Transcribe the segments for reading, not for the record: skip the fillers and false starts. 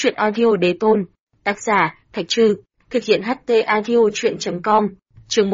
Truyện audio đế tôn. Tác giả, Thạch Trư. Thực hiện HT audio truyện.com. Chương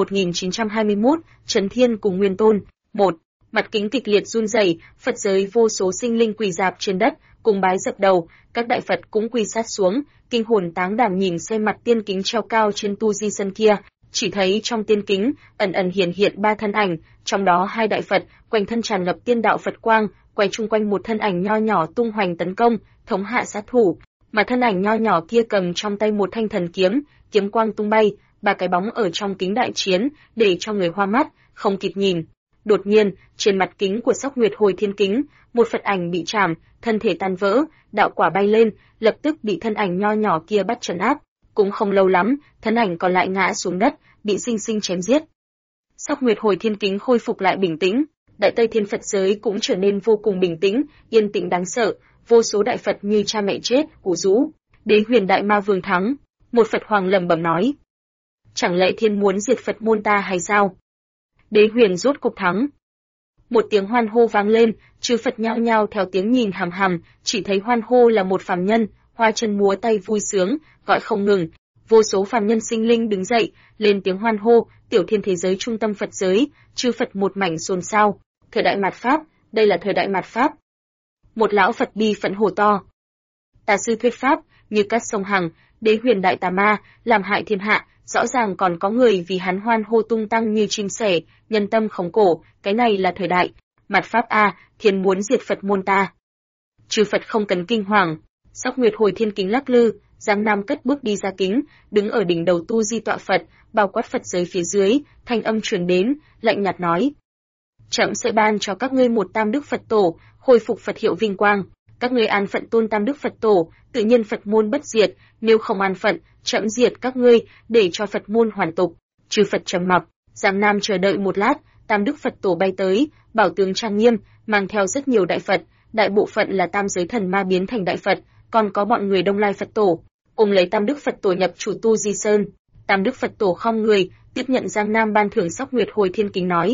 1921, Trấn Thiên cùng Nguyên Tôn. 1. Mặt kính kịch liệt run rẩy, Phật giới vô số sinh linh quỳ rạp trên đất, cùng bái dập đầu, các đại Phật cũng quỳ sát xuống, kinh hồn táng đảm nhìn xem mặt tiên kính treo cao trên tu di sơn kia, chỉ thấy trong tiên kính ẩn ẩn hiển hiện ba thân ảnh, trong đó hai đại Phật, quanh thân tràn ngập tiên đạo Phật quang, quay chung quanh một thân ảnh nho nhỏ tung hoành tấn công, thống hạ sát thủ, mà thân ảnh nho nhỏ kia cầm trong tay một thanh thần kiếm, kiếm quang tung bay, ba cái bóng ở trong kính đại chiến, để cho người hoa mắt, không kịp nhìn. Đột nhiên, trên mặt kính của Sóc Nguyệt Hồi Thiên Kính, một Phật ảnh bị chạm, thân thể tan vỡ, đạo quả bay lên, lập tức bị thân ảnh nho nhỏ kia bắt trấn áp. Cũng không lâu lắm, thân ảnh còn lại ngã xuống đất, bị sinh sinh chém giết. Sóc Nguyệt Hồi Thiên Kính khôi phục lại bình tĩnh, Đại Tây Thiên Phật giới cũng trở nên vô cùng bình tĩnh, yên tĩnh đáng sợ, vô số đại Phật như cha mẹ chết, ủ rũ. Đế Huyền Đại Ma Vương thắng, một Phật hoàng lẩm bẩm nói: chẳng lẽ Thiên muốn diệt Phật môn ta hay sao? Đế Huyền rốt cục thắng. Một tiếng hoan hô vang lên, chư Phật nhao nhao theo tiếng nhìn hằm hằm, chỉ thấy hoan hô là một phàm nhân, hoa chân múa tay vui sướng, gọi không ngừng. Vô số phàm nhân sinh linh đứng dậy, lên tiếng hoan hô, tiểu thiên thế giới trung tâm Phật giới, chư Phật một mảnh xôn xao. Thời đại mạt Pháp, đây là thời đại mạt Pháp. Một lão Phật bi phẫn hô to: tà sư thuyết Pháp, như cát sông Hằng, Đế Huyền Đại Tà Ma, làm hại thiên hạ, rõ ràng còn có người vì hắn hoan hô tung tăng như chim sẻ, nhân tâm khống cổ, cái này là thời đại mạt Pháp a, Thiên muốn diệt Phật môn ta. Chư Phật không cần kinh hoàng. Sóc Nguyệt Hồi Thiên Kính lắc lư, Giang Nam cất bước đi ra kính, đứng ở đỉnh đầu tu di tọa Phật, bao quát Phật giới phía dưới, thanh âm truyền đến, lạnh nhạt nói: trẫm sẽ ban cho các ngươi một Tam Đức Phật Tổ, khôi phục Phật hiệu vinh quang. Các ngươi an phận tôn Tam Đức Phật Tổ, tự nhiên Phật môn bất diệt, nếu không an phận, trẫm diệt các ngươi, để cho Phật môn hoàn tục. Chư Phật trầm mặc, Giang Nam chờ đợi một lát, Tam Đức Phật Tổ bay tới, bảo tướng trang nghiêm, mang theo rất nhiều đại Phật, đại bộ phận là tam giới thần ma biến thành đại Phật, còn có bọn người Đông Lai Phật Tổ, cùng lấy Tam Đức Phật Tổ nhập chủ tu di sơn. Tam Đức Phật Tổ khom người, tiếp nhận Giang Nam ban thưởng Sóc Nguyệt Hồi Thiên Kính nói: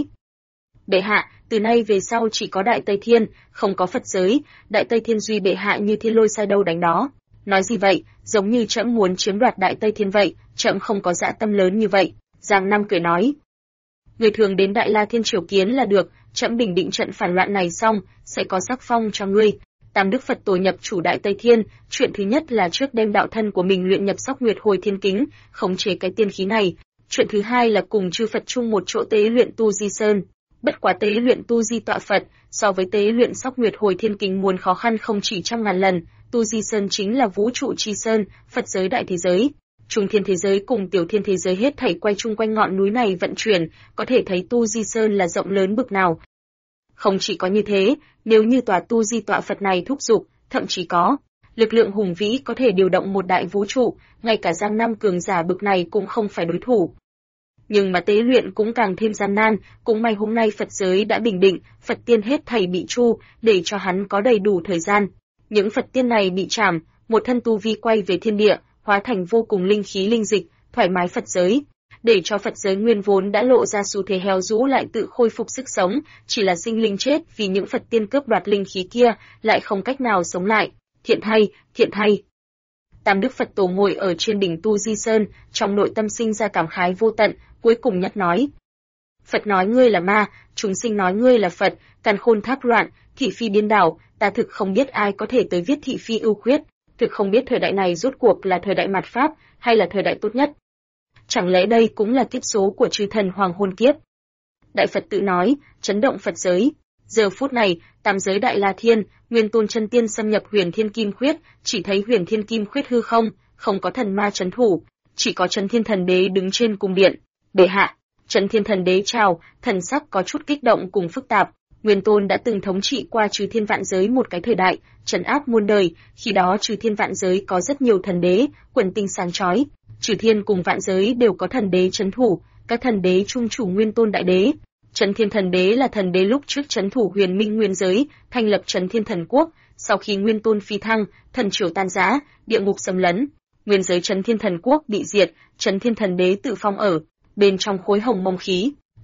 bệ hạ, từ nay về sau chỉ có Đại Tây Thiên, không có Phật giới, Đại Tây Thiên duy bệ hạ như thiên lôi sai đâu đánh đó. Nói gì vậy, giống như trẫm muốn chiếm đoạt Đại Tây Thiên vậy, trẫm không có dã tâm lớn như vậy. Giang Nam cười nói: người thường đến Đại La Thiên triều kiến là được, trẫm bình định trận phản loạn này xong, sẽ có sắc phong cho ngươi. Tam Đức Phật Tổ nhập chủ Đại Tây Thiên, chuyện thứ nhất là trước đem đạo thân của mình luyện nhập Sóc Nguyệt Hồi Thiên Kính, khống chế cái tiên khí này. Chuyện thứ hai là cùng chư Phật chung một chỗ tế luyện tu di sơn. Bất quá tế luyện tu di tọa Phật, so với tế luyện Sóc Nguyệt Hồi Thiên Kính muốn khó khăn không chỉ trăm ngàn lần. Tu di sơn chính là vũ trụ chi sơn, Phật giới đại thế giới. Trung thiên thế giới cùng tiểu thiên thế giới hết thảy quay chung quanh ngọn núi này vận chuyển, có thể thấy tu di sơn là rộng lớn bực nào. Không chỉ có như thế, nếu như tòa tu di tọa Phật này thúc giục, thậm chí có lực lượng hùng vĩ có thể điều động một đại vũ trụ, ngay cả Giang Nam cường giả bực này cũng không phải đối thủ. Nhưng mà tế luyện cũng càng thêm gian nan, cũng may hôm nay Phật giới đã bình định, Phật tiên hết thảy bị tru, để cho hắn có đầy đủ thời gian. Những Phật tiên này bị chạm, một thân tu vi quay về thiên địa, hóa thành vô cùng linh khí linh dịch, thoải mái Phật giới, để cho Phật giới nguyên vốn đã lộ ra xu thế héo rũ lại tự khôi phục sức sống, chỉ là sinh linh chết vì những Phật tiên cướp đoạt linh khí kia, lại không cách nào sống lại. Thiện thay, thiện thay. Tam Đức Phật Tổ ngồi ở trên đỉnh tu di sơn, trong nội tâm sinh ra cảm khái vô tận, cuối cùng nhắc nói: Phật nói ngươi là ma, chúng sinh nói ngươi là Phật, càn khôn thác loạn, thị phi điên đảo, ta thực không biết ai có thể tới viết thị phi ưu khuyết, thực không biết thời đại này rốt cuộc là thời đại mạt Pháp hay là thời đại tốt nhất. Chẳng lẽ đây cũng là kiếp số của chư thần hoàng hôn kiếp? Đại Phật tự nói, chấn động Phật giới. Giờ phút này, tam giới Đại La Thiên, Nguyên Tôn chân tiên xâm nhập Huyền Thiên Kim Khuyết, chỉ thấy Huyền Thiên Kim Khuyết hư không, không có thần ma trấn thủ, chỉ có Trấn Thiên Thần Đế đứng trên cung điện. Bệ hạ, Trấn Thiên Thần Đế chào, thần sắc có chút kích động cùng phức tạp. Nguyên Tôn đã từng thống trị qua trừ thiên vạn giới một cái thời đại, trấn áp muôn đời, khi đó trừ thiên vạn giới có rất nhiều thần đế, quần tinh sáng chói. Trừ thiên cùng vạn giới đều có thần đế trấn thủ, các thần đế trung chủ Nguyên Tôn đại đế. Trấn Thiên Thần Đế là thần đế lúc trước trấn thủ Huyền Minh nguyên giới, thành lập Trấn Thiên Thần Quốc, sau khi Nguyên Tôn phi thăng, thần triều tan rã, địa ngục xâm lấn, nguyên giới Trấn Thiên Thần Quốc bị diệt, Trấn Thiên Thần Đế tự phong ở bên trong khối hồng mông khí.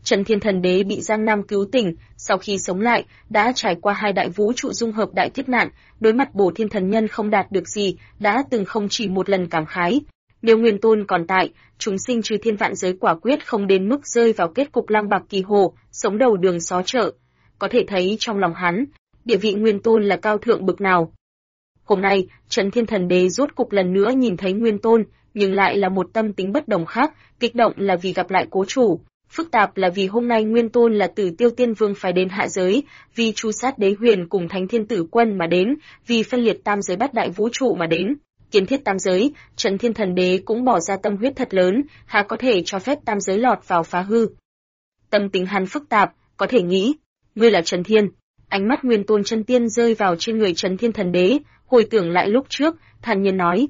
Trấn Thiên Thần Đế bị Giang Nam cứu tỉnh, sau khi sống lại, đã trải qua 2 đại vũ trụ dung hợp đại kiếp nạn, đối mặt Bổ Thiên Thần Nhân không đạt được gì, đã từng không chỉ một lần cảm khái. Nếu Nguyên Tôn còn tại, chúng sinh trừ thiên vạn giới quả quyết không đến mức rơi vào kết cục lang bạc kỳ hồ, sống đầu đường xó chợ. Có thể thấy trong lòng hắn, địa vị Nguyên Tôn là cao thượng bực nào. Hôm nay, Trấn Thiên Thần Đế rốt cục lần nữa nhìn thấy Nguyên Tôn, nhưng lại là một tâm tính bất đồng khác, kích động là vì gặp lại cố chủ, phức tạp là vì hôm nay Nguyên Tôn là từ Tiêu Tiên Vương phải đến hạ giới, vì tru sát Đế Huyền cùng Thánh Thiên Tử Quân mà đến, vì phân liệt tam giới bát đại vũ trụ mà đến. Kiến thiết tam giới, Trấn Thiên Thần Đế cũng bỏ ra tâm huyết thật lớn, há có thể cho phép tam giới lọt vào phá hư. Tâm tính hắn phức tạp, có thể nghĩ, ngươi là Trấn Thiên. Ánh mắt Nguyên Tôn chân tiên rơi vào trên người Trấn Thiên Thần Đế, hồi tưởng lại lúc trước, thản nhiên nói: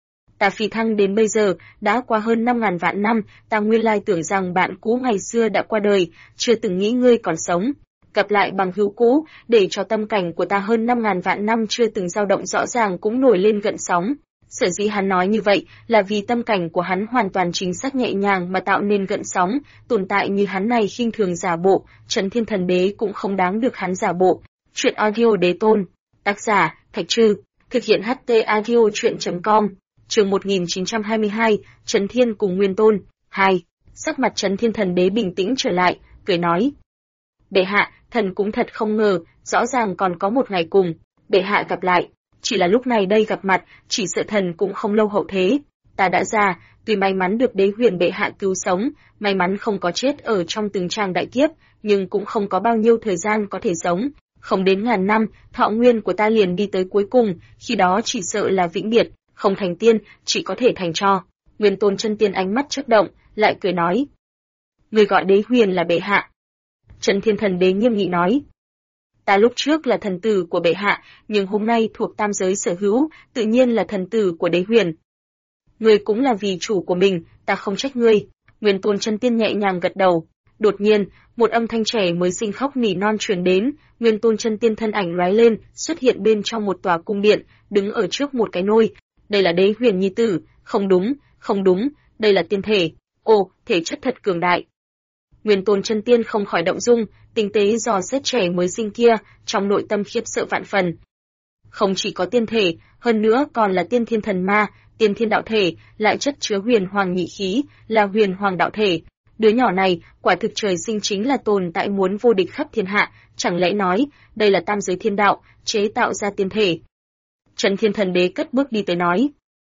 ta phi thăng đến bây giờ, đã qua hơn 5.000 vạn năm, ta nguyên lai tưởng rằng bạn cũ ngày xưa đã qua đời, chưa từng nghĩ ngươi còn sống. Gặp lại bằng hữu cũ, để cho tâm cảnh của ta hơn 5.000 vạn năm chưa từng dao động rõ ràng cũng nổi lên gợn sóng. Sở dĩ hắn nói như vậy là vì tâm cảnh của hắn hoàn toàn chính xác nhẹ nhàng mà tạo nên gợn sóng, tồn tại như hắn này khinh thường giả bộ, Trấn Thiên Thần Đế cũng không đáng được hắn giả bộ. Chuyện audio Đế Tôn, tác giả Thạch Trư, thực hiện HT audio truyện.com. Chương 1922, Trấn Thiên cùng Nguyên Tôn 2. Sắc mặt Trấn Thiên Thần Đế bình tĩnh trở lại, cười nói: bệ hạ, thần cũng thật không ngờ, rõ ràng còn có một ngày cùng bệ hạ gặp lại, chỉ là lúc này đây gặp mặt, chỉ sợ thần cũng không lâu hậu thế. Ta đã già, tuy may mắn được Đế Huyền bệ hạ cứu sống, may mắn không có chết ở trong từng tràng đại kiếp, nhưng cũng không có bao nhiêu thời gian có thể sống. Không đến ngàn năm, thọ nguyên của ta liền đi tới cuối cùng, khi đó chỉ sợ là vĩnh biệt, không thành tiên, chỉ có thể thành tro. Nguyên Tôn chân tiên ánh mắt chớp động, lại cười nói: người gọi Đế Huyền là bệ hạ. Trấn Thiên Thần Đế nghiêm nghị nói: ta lúc trước là thần tử của bệ hạ, nhưng hôm nay thuộc tam giới sở hữu, tự nhiên là thần tử của Đế Huyền. Ngươi cũng là vì chủ của mình, ta không trách ngươi. Nguyên Tôn chân tiên nhẹ nhàng gật đầu. Đột nhiên, một âm thanh trẻ mới sinh khóc nỉ non truyền đến, Nguyên Tôn chân tiên thân ảnh lóe lên, xuất hiện bên trong một tòa cung điện, đứng ở trước một cái nôi. Đây là Đế Huyền nhi tử, không đúng, đây là tiên thể. Ồ, thể chất thật cường đại. Nguyên Tôn chân tiên không khỏi động dung, tinh tế dò xét trẻ mới sinh kia, trong nội tâm khiếp sợ vạn phần. Không chỉ có tiên thể, hơn nữa còn là tiên thiên thần ma, tiên thiên đạo thể, lại chất chứa huyền hoàng nhị khí, là huyền hoàng đạo thể. Đứa nhỏ này, quả thực trời sinh chính là tồn tại muốn vô địch khắp thiên hạ, chẳng lẽ nói, đây là tam giới thiên đạo, chế tạo ra tiên thể. Trấn Thiên Thần Đế cất bước đi tới nói: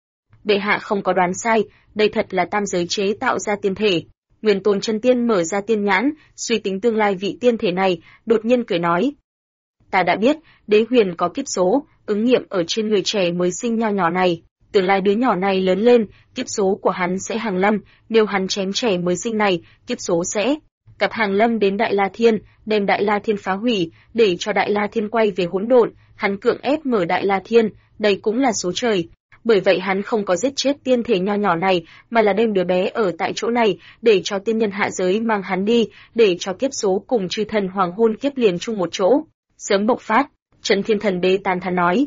bệ hạ không có đoán sai, đây thật là tam giới chế tạo ra tiên thể. Nguyên Tôn chân tiên mở ra tiên nhãn, suy tính tương lai vị tiên thể này, đột nhiên cười nói: ta đã biết, Đế Huyền có kiếp số, ứng nghiệm ở trên người trẻ mới sinh nho nhỏ này. Tương lai đứa nhỏ này lớn lên, kiếp số của hắn sẽ hàng lâm, nếu hắn chém trẻ mới sinh này, kiếp số sẽ cặp hàng lâm đến Đại La Thiên, đem Đại La Thiên phá hủy, để cho Đại La Thiên quay về hỗn độn, hắn cưỡng ép mở Đại La Thiên, đây cũng là số trời. Bởi vậy hắn không có giết chết tiên thể nho nhỏ này, mà là đem đứa bé ở tại chỗ này, để cho tiên nhân hạ giới mang hắn đi, để cho kiếp số cùng chư thần hoàng hôn kiếp liền chung một chỗ, sớm bộc phát. Trấn Thiên Thần Đế tán thán nói: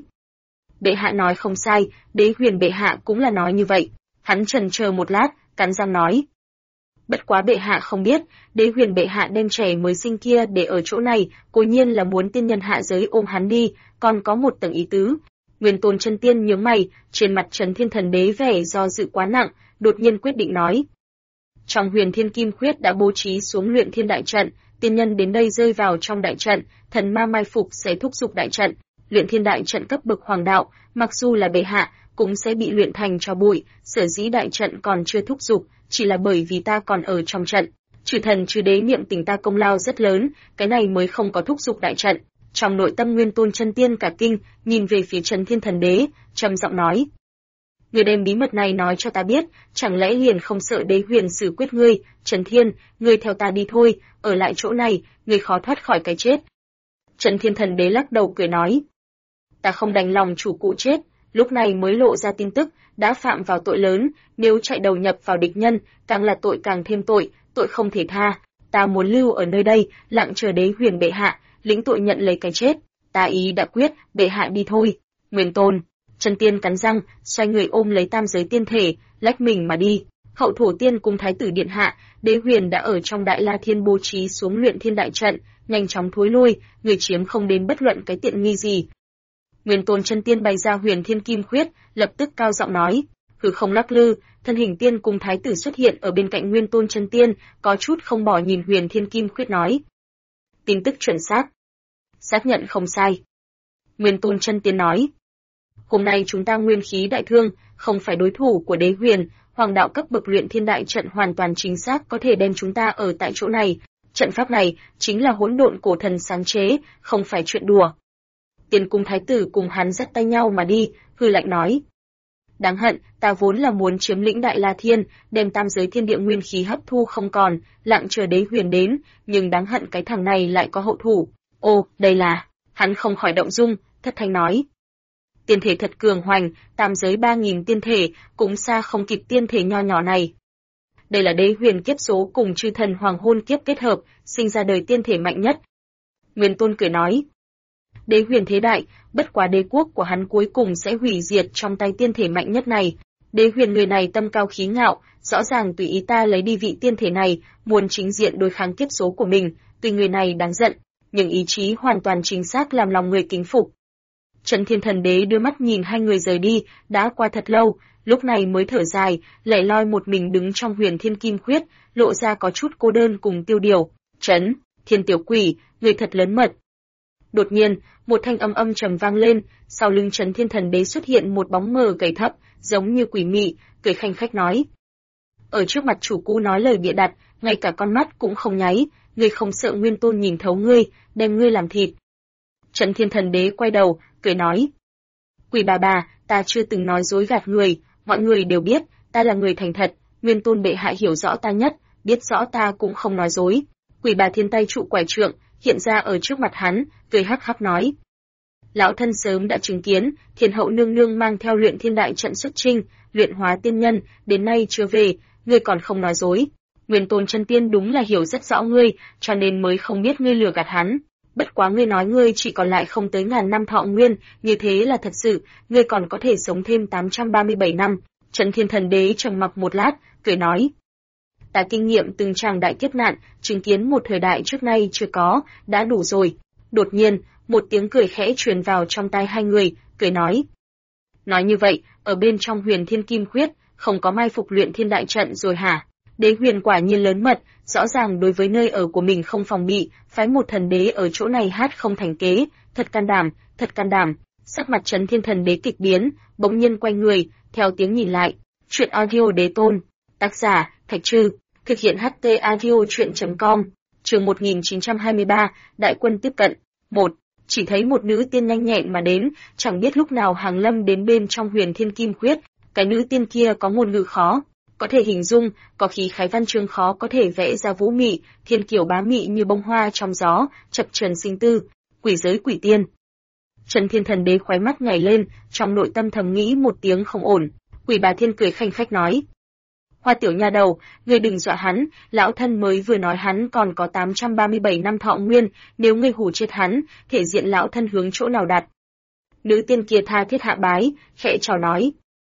bệ hạ nói không sai, Đế Huyền bệ hạ cũng là nói như vậy. Hắn chần chờ một lát, cắn răng nói: bất quá bệ hạ không biết, Đế Huyền bệ hạ đem trẻ mới sinh kia để ở chỗ này, cố nhiên là muốn tiên nhân hạ giới ôm hắn đi, còn có một tầng ý tứ. Nguyên Tôn chân tiên nhướng mày, trên mặt Trấn Thiên Thần Đế vẻ do dự quá nặng, đột nhiên quyết định nói: trong Huyền Thiên Kim Khuyết đã bố trí xuống luyện thiên đại trận, tiên nhân đến đây rơi vào trong đại trận, thần ma mai phục sẽ thúc giục đại trận. Luyện thiên đại trận cấp bậc hoàng đạo, mặc dù là bệ hạ, cũng sẽ bị luyện thành tro bụi, sở dĩ đại trận còn chưa thúc giục, chỉ là bởi vì ta còn ở trong trận. Chư thần chư đế niệm tình ta công lao rất lớn, cái này mới không có thúc giục đại trận. Trong nội tâm Nguyên Tôn chân tiên cả kinh, nhìn về phía Trấn Thiên Thần Đế, trầm giọng nói: người đem bí mật này nói cho ta biết, chẳng lẽ liền không sợ Đế Huyền xử quyết ngươi? Trấn Thiên, ngươi theo ta đi thôi, ở lại chỗ này, ngươi khó thoát khỏi cái chết. Trấn Thiên Thần Đế lắc đầu cười nói: ta không đành lòng chủ cụ chết, lúc này mới lộ ra tin tức, đã phạm vào tội lớn, nếu chạy đầu nhập vào địch nhân, càng là tội càng thêm tội, tội không thể tha. Ta muốn lưu ở nơi đây, lặng chờ Đế Huyền bệ hạ, lĩnh tội nhận lấy cái chết. Ta ý đã quyết, bệ hạ đi thôi. Nguyên Tôn chân tiên cắn răng, xoay người ôm lấy tam giới tiên thể, lách mình mà đi. Hậu thổ tiên cùng thái tử điện hạ, Đế Huyền đã ở trong Đại La Thiên bố trí xuống luyện thiên đại trận, nhanh chóng thối lui, người chiếm không đến bất luận cái tiện nghi gì. Nguyên Tôn chân tiên bày ra Huyền Thiên Kim Khuyết, lập tức cao giọng nói, hư không lắc lư, thân hình tiên cùng thái tử xuất hiện ở bên cạnh Nguyên Tôn chân tiên, có chút không bỏ nhìn Huyền Thiên Kim Khuyết nói. Tin tức chuẩn xác. Xác nhận không sai. Nguyên Tôn chân tiên nói. Hôm nay chúng ta nguyên khí đại thương, không phải đối thủ của Đế Huyền, hoàng đạo cấp bậc luyện thiên đại trận hoàn toàn chính xác có thể đem chúng ta ở tại chỗ này. Trận pháp này chính là hỗn độn cổ thần sáng chế, không phải chuyện đùa. Tiên cung thái tử cùng hắn dắt tay nhau mà đi, hư lạnh nói. Đáng hận, ta vốn là muốn chiếm lĩnh Đại La Thiên, đem tam giới thiên địa nguyên khí hấp thu không còn, lặng chờ Đế Huyền đến, nhưng đáng hận cái thằng này lại có hậu thủ. Ô, đây là, hắn không khỏi động dung, thất thanh nói. Tiên thể thật cường hoành, tam giới 3.000 tiên thể, cũng xa không kịp tiên thể nho nhỏ này. Đây là Đế Huyền kiếp số cùng chư thần hoàng hôn kiếp kết hợp, sinh ra đời tiên thể mạnh nhất. Nguyên Tôn cười nói. Đế Huyền thế đại, bất quá đế quốc của hắn cuối cùng sẽ hủy diệt trong tay tiên thể mạnh nhất này. Đế Huyền người này tâm cao khí ngạo, rõ ràng tùy ý ta lấy đi vị tiên thể này, muốn chính diện đối kháng kiếp số của mình, tuy người này đáng giận, nhưng ý chí hoàn toàn chính xác làm lòng người kính phục. Trấn Thiên Thần Đế đưa mắt nhìn hai người rời đi, đã qua thật lâu, lúc này mới thở dài, lẻ loi một mình đứng trong Huyền Thiên Kim Khuyết, lộ ra có chút cô đơn cùng tiêu điều. Trấn Thiên tiểu quỷ, người thật lớn mật. Đột nhiên, một thanh âm âm trầm vang lên, sau lưng Trấn Thiên Thần Đế xuất hiện một bóng mờ gầy thấp, giống như quỷ mị, cười khanh khách nói. Ở trước mặt chủ cũ nói lời bịa đặt, ngay cả con mắt cũng không nháy, ngươi không sợ Nguyên Tôn nhìn thấu ngươi, đem ngươi làm thịt. Trấn Thiên Thần Đế quay đầu, cười nói. Quỷ bà, ta chưa từng nói dối gạt người, mọi người đều biết, ta là người thành thật, Nguyên Tôn bệ hạ hiểu rõ ta nhất, biết rõ ta cũng không nói dối. Quỷ bà thiên tay trụ quải trượng, hiện ra ở trước mặt hắn, cười hắc hắc nói. Lão thân sớm đã chứng kiến, Thiên hậu nương nương mang theo luyện thiên đại trận xuất chinh, luyện hóa tiên nhân, đến nay chưa về, ngươi còn không nói dối. Nguyên Tôn chân tiên đúng là hiểu rất rõ ngươi, cho nên mới không biết ngươi lừa gạt hắn. Bất quá ngươi nói ngươi chỉ còn lại không tới 1000 năm thọ nguyên, như thế là thật sự, ngươi còn có thể sống thêm 837 năm. Trấn Thiên Thần Đế trầm mặc một lát, cười nói. Ta kinh nghiệm từng tràng đại kiếp nạn, chứng kiến một thời đại trước nay chưa có, đã đủ rồi. Đột nhiên, một tiếng cười khẽ truyền vào trong tai hai người, cười nói. Nói như vậy, ở bên trong Huyền Thiên Kim Khuyết, không có mai phục luyện thiên đại trận rồi hả? Đế Huyền quả nhiên lớn mật, rõ ràng đối với nơi ở của mình không phòng bị, phái một thần đế ở chỗ này hát không thành kế, thật can đảm, thật can đảm. Sắc mặt Trấn Thiên Thần Đế kịch biến, bỗng nhiên quay người, theo tiếng nhìn lại. Truyện audio Đế Tôn, tác giả Thạch Trư, thực hiện HT audio truyện.com, chương 1923, đại quân tiếp cận. 1. Chỉ thấy một nữ tiên nhanh nhẹn mà đến, chẳng biết lúc nào hàng lâm đến bên trong Huyền Thiên Kim Khuyết. Cái nữ tiên kia có ngôn ngữ khó có thể hình dung, có khí khái văn chương khó có thể vẽ ra vũ mị, thiên kiều bá mị như bông hoa trong gió, chập chờn sinh tư, quỷ giới quỷ tiên. Trấn Thiên Thần Đế khóe mắt nhảy lên, trong nội tâm thầm nghĩ một tiếng không ổn. Quỷ bà Thiên cười khanh khách nói: Hoa tiểu nha đầu, ngươi đừng dọa hắn, lão thân mới vừa nói hắn còn có 837 năm thọ nguyên, nếu ngươi hù chết hắn, thể diện lão thân hướng chỗ nào đặt. Nữ tiên kia tha thiết hạ bái, khẽ chào nói: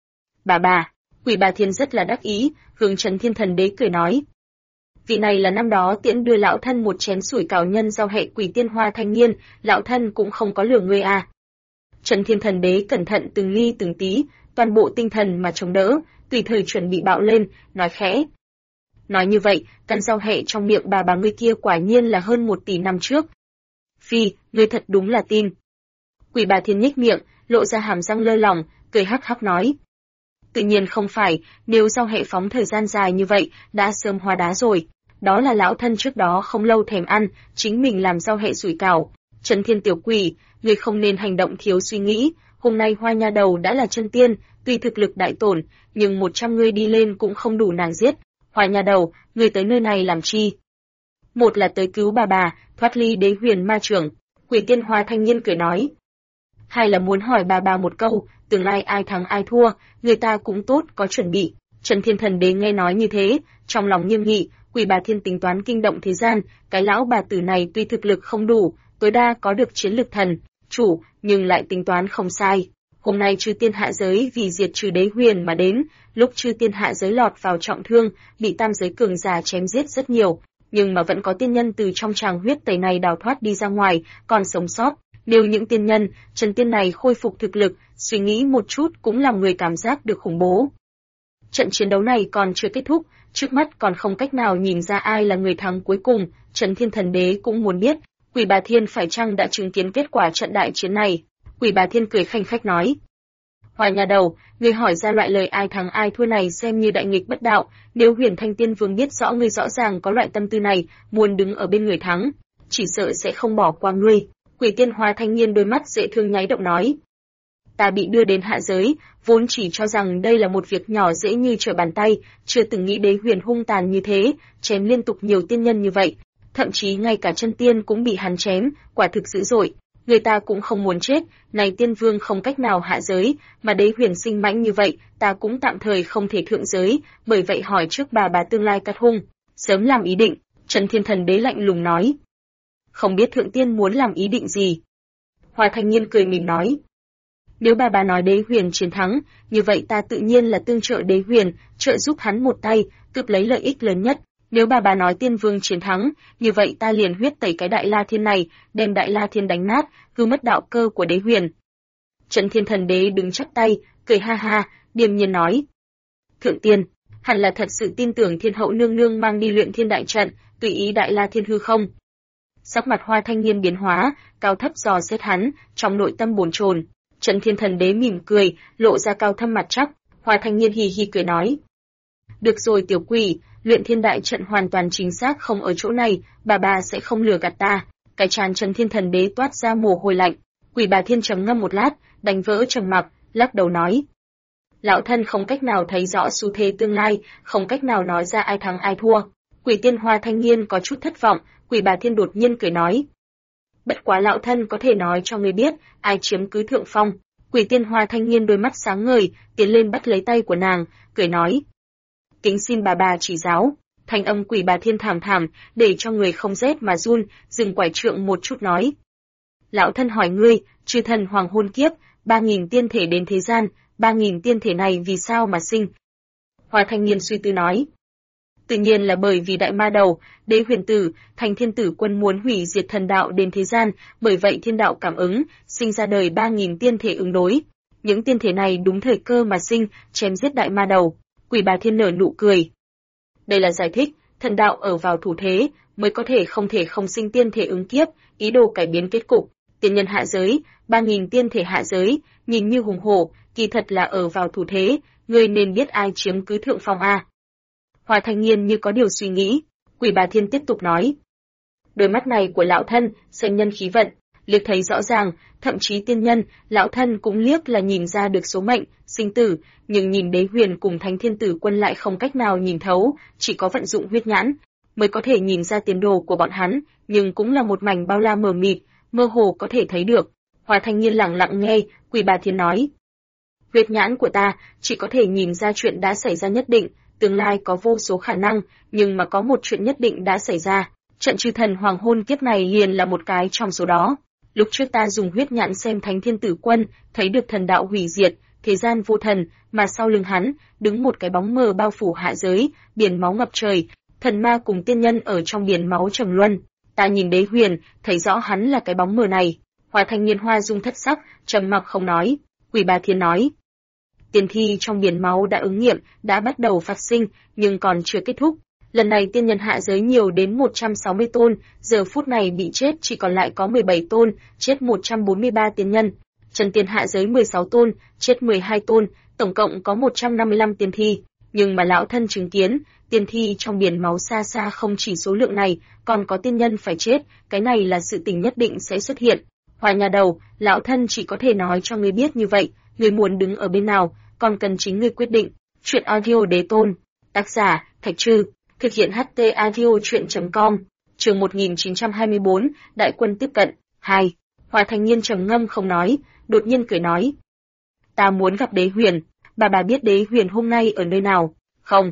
Bà. Quỷ bà Thiên rất là đắc ý, hướng Trấn Thiên Thần Đế cười nói: Vị này là năm đó tiễn đưa lão thân một chén sủi cảo nhân giao hệ quỷ tiên hoa thanh niên, lão thân cũng không có lừa ngươi à. Trấn Thiên Thần Đế cẩn thận từng ly từng tí, toàn bộ tinh thần mà chống đỡ, tùy thời chuẩn bị bạo lên, nói khẽ. Nói như vậy, căn giao hệ trong miệng bà ngươi kia quả nhiên là hơn 1 tỷ năm trước. Phi, ngươi thật đúng là tin. Quỷ bà Thiên nhếch miệng, lộ ra hàm răng lơ lỏng, cười hắc hắc nói: Tự nhiên không phải, nếu giao hệ phóng thời gian dài như vậy, đã sớm hóa đá rồi. Đó là lão thân trước đó không lâu thèm ăn, chính mình làm giao hệ sủi cảo. Trấn Thiên tiểu quỷ, ngươi không nên hành động thiếu suy nghĩ, hôm nay Hoa nha đầu đã là chân tiên, tuy thực lực đại tổn, nhưng 100 ngươi đi lên cũng không đủ nàng giết. Hoa nha đầu, ngươi tới nơi này làm chi? Một là tới cứu bà, thoát ly đế huyền ma trưởng. Quỷ tiên Hoa thanh niên cười nói. Hai là muốn hỏi bà một câu, tương lai ai thắng ai thua, người ta cũng tốt có chuẩn bị. Trấn Thiên Thần Đế nghe nói như thế, trong lòng nghiêm nghị, Quỷ bà Thiên tính toán kinh động thế gian, cái lão bà tử này tuy thực lực không đủ, tối đa có được chiến lực thần chủ, nhưng lại tính toán không sai. Hôm nay chư tiên hạ giới vì diệt trừ đế huyền mà đến, lúc chư tiên hạ giới lọt vào trọng thương, bị tam giới cường giả chém giết rất nhiều, nhưng mà vẫn có tiên nhân từ trong tràng huyết tẩy này đào thoát đi ra ngoài, còn sống sót. Nếu những tiên nhân, trần tiên này khôi phục thực lực, suy nghĩ một chút cũng làm người cảm giác được khủng bố. Trận chiến đấu này còn chưa kết thúc, trước mắt còn không cách nào nhìn ra ai là người thắng cuối cùng, Trấn Thiên Thần Đế cũng muốn biết, Quỷ Bà Thiên phải chăng đã chứng kiến kết quả trận đại chiến này. Quỷ Bà Thiên cười khanh khách nói: Hoa nhà đầu, ngươi hỏi ra loại lời ai thắng ai thua này xem như đại nghịch bất đạo, nếu Huyền Thanh Tiên Vương biết rõ ngươi rõ ràng có loại tâm tư này, muốn đứng ở bên người thắng, chỉ sợ sẽ không bỏ qua ngươi. Quỷ Tiên Hoa thanh niên đôi mắt dễ thương nháy động nói: Ta bị đưa đến hạ giới, vốn chỉ cho rằng đây là một việc nhỏ dễ như trở bàn tay, chưa từng nghĩ đế huyền hung tàn như thế, chém liên tục nhiều tiên nhân như vậy, thậm chí ngay cả chân tiên cũng bị hắn chém, quả thực dữ dội. Người ta cũng không muốn chết, này tiên vương không cách nào hạ giới, mà đế huyền sinh mãnh như vậy, ta cũng tạm thời không thể thượng giới, bởi vậy hỏi trước bà tương lai cắt hung, sớm làm ý định. Trấn Thiên Thần Đế lạnh lùng nói: Không biết thượng tiên muốn làm ý định gì? Hoa thanh niên cười mỉm nói: Nếu bà nói đế huyền chiến thắng, như vậy ta tự nhiên là tương trợ đế huyền, trợ giúp hắn một tay, cướp lấy lợi ích lớn nhất. Nếu bà nói tiên vương chiến thắng, như vậy ta liền huyết tẩy cái Đại La Thiên này, đem Đại La Thiên đánh nát, hư mất đạo cơ của đế huyền. Trấn Thiên Thần Đế đứng chắp tay, cười ha ha, điềm nhiên nói: Thượng tiên, hẳn là thật sự tin tưởng Thiên Hậu nương nương mang đi luyện thiên đại trận, tùy ý Đại La Thiên hư không? Sắc mặt Hoa thanh niên biến hóa, cao thấp dò xét hắn, trong nội tâm bồn chồn. Trấn Thiên Thần Đế mỉm cười, lộ ra cao thâm mặt chắc. Hoa thanh niên hì hì cười nói: Được rồi tiểu quỷ, luyện thiên đại trận hoàn toàn chính xác không ở chỗ này, bà sẽ không lừa gạt ta. Cái trán Trấn Thiên Thần Đế toát ra mồ hôi lạnh. Quỷ Bà Thiên trầm ngâm một lát, đánh vỡ trầm mặc, lắc đầu nói: Lão thân không cách nào thấy rõ xu thế tương lai, không cách nào nói ra ai thắng ai thua. Quỷ Tiên Hoa thanh niên có chút thất vọng. Quỷ Bà Thiên đột nhiên cười nói: Bất quá lão thân có thể nói cho ngươi biết, ai chiếm cứ thượng phong. Quỷ Tiên Hoa thanh niên đôi mắt sáng ngời, tiến lên bắt lấy tay của nàng, cười nói: Kính xin bà chỉ giáo. Thanh âm Quỷ Bà Thiên thảm thảm, để cho người không rét mà run, dừng quải trượng một chút nói: Lão thân hỏi ngươi, chư thần hoàng hôn kiếp, 3000 tiên thể đến thế gian, 3000 tiên thể này vì sao mà sinh? Hoa thanh niên suy tư nói: Tự nhiên là bởi vì đại ma đầu, đế huyền tử, thành thiên tử quân muốn hủy diệt thần đạo đến thế gian, bởi vậy thiên đạo cảm ứng, sinh ra đời 3000 tiên thể ứng đối. Những tiên thể này đúng thời cơ mà sinh, chém giết đại ma đầu. Quỷ Bà Thiên nở nụ cười. Đây là giải thích, thần đạo ở vào thủ thế, mới có thể không sinh tiên thể ứng kiếp, ý đồ cải biến kết cục. Tiên nhân hạ giới, 3000 tiên thể hạ giới, nhìn như hùng hổ, kỳ thật là ở vào thủ thế, ngươi nên biết ai chiếm cứ thượng phong a. Hoa thanh niên như có điều suy nghĩ. Quỷ Bà Thiên tiếp tục nói: Đôi mắt này của lão thân, sinh nhân khí vận, liếc thấy rõ ràng, thậm chí tiên nhân, lão thân cũng liếc là nhìn ra được số mệnh, sinh tử, nhưng nhìn đế huyền cùng thánh thiên tử quân lại không cách nào nhìn thấu, chỉ có vận dụng huyết nhãn, mới có thể nhìn ra tiền đồ của bọn hắn, nhưng cũng là một mảnh bao la mờ mịt, mơ hồ có thể thấy được. Hoa thanh niên lặng lặng nghe, Quỷ Bà Thiên nói: Huyết nhãn của ta, chỉ có thể nhìn ra chuyện đã xảy ra nhất định, tương lai có vô số khả năng, nhưng mà có một chuyện nhất định đã xảy ra. Trận chư thần hoàng hôn kiếp này liền là một cái trong số đó. Lúc trước ta dùng huyết nhãn xem thánh thiên tử quân, thấy được thần đạo hủy diệt, thế gian vô thần, mà sau lưng hắn, đứng một cái bóng mờ bao phủ hạ giới, biển máu ngập trời, thần ma cùng tiên nhân ở trong biển máu trầm luân. Ta nhìn đế huyền, thấy rõ hắn là cái bóng mờ này. Hoa thanh niên hoa dung thất sắc, trầm mặc không nói. Quỷ Bà Thiên nói: Tiên thi trong biển máu đã ứng nghiệm, đã bắt đầu phát sinh, nhưng còn chưa kết thúc. Lần này tiên nhân hạ giới nhiều đến 160 tôn, giờ phút này bị chết chỉ còn lại có 17 tôn, chết 143 tiên nhân. Chân tiên hạ giới 16 tôn, chết 12 tôn, tổng cộng có 155 tiên thi. Nhưng mà lão thân chứng kiến, tiên thi trong biển máu xa xa không chỉ số lượng này, còn có tiên nhân phải chết, cái này là sự tình nhất định sẽ xuất hiện. Hoa nhà đầu, lão thân chỉ có thể nói cho ngươi biết như vậy, ngươi muốn đứng ở bên nào, còn cần chính ngươi quyết định. Chuyện audio đế tôn, tác giả, Thạch Trư, thực hiện HT audio chuyện.com, chương 1924, đại quân tiếp cận, 2. Hoa thanh niên trầm ngâm không nói, đột nhiên cười nói: Ta muốn gặp đế huyền, bà biết đế huyền hôm nay ở nơi nào, không?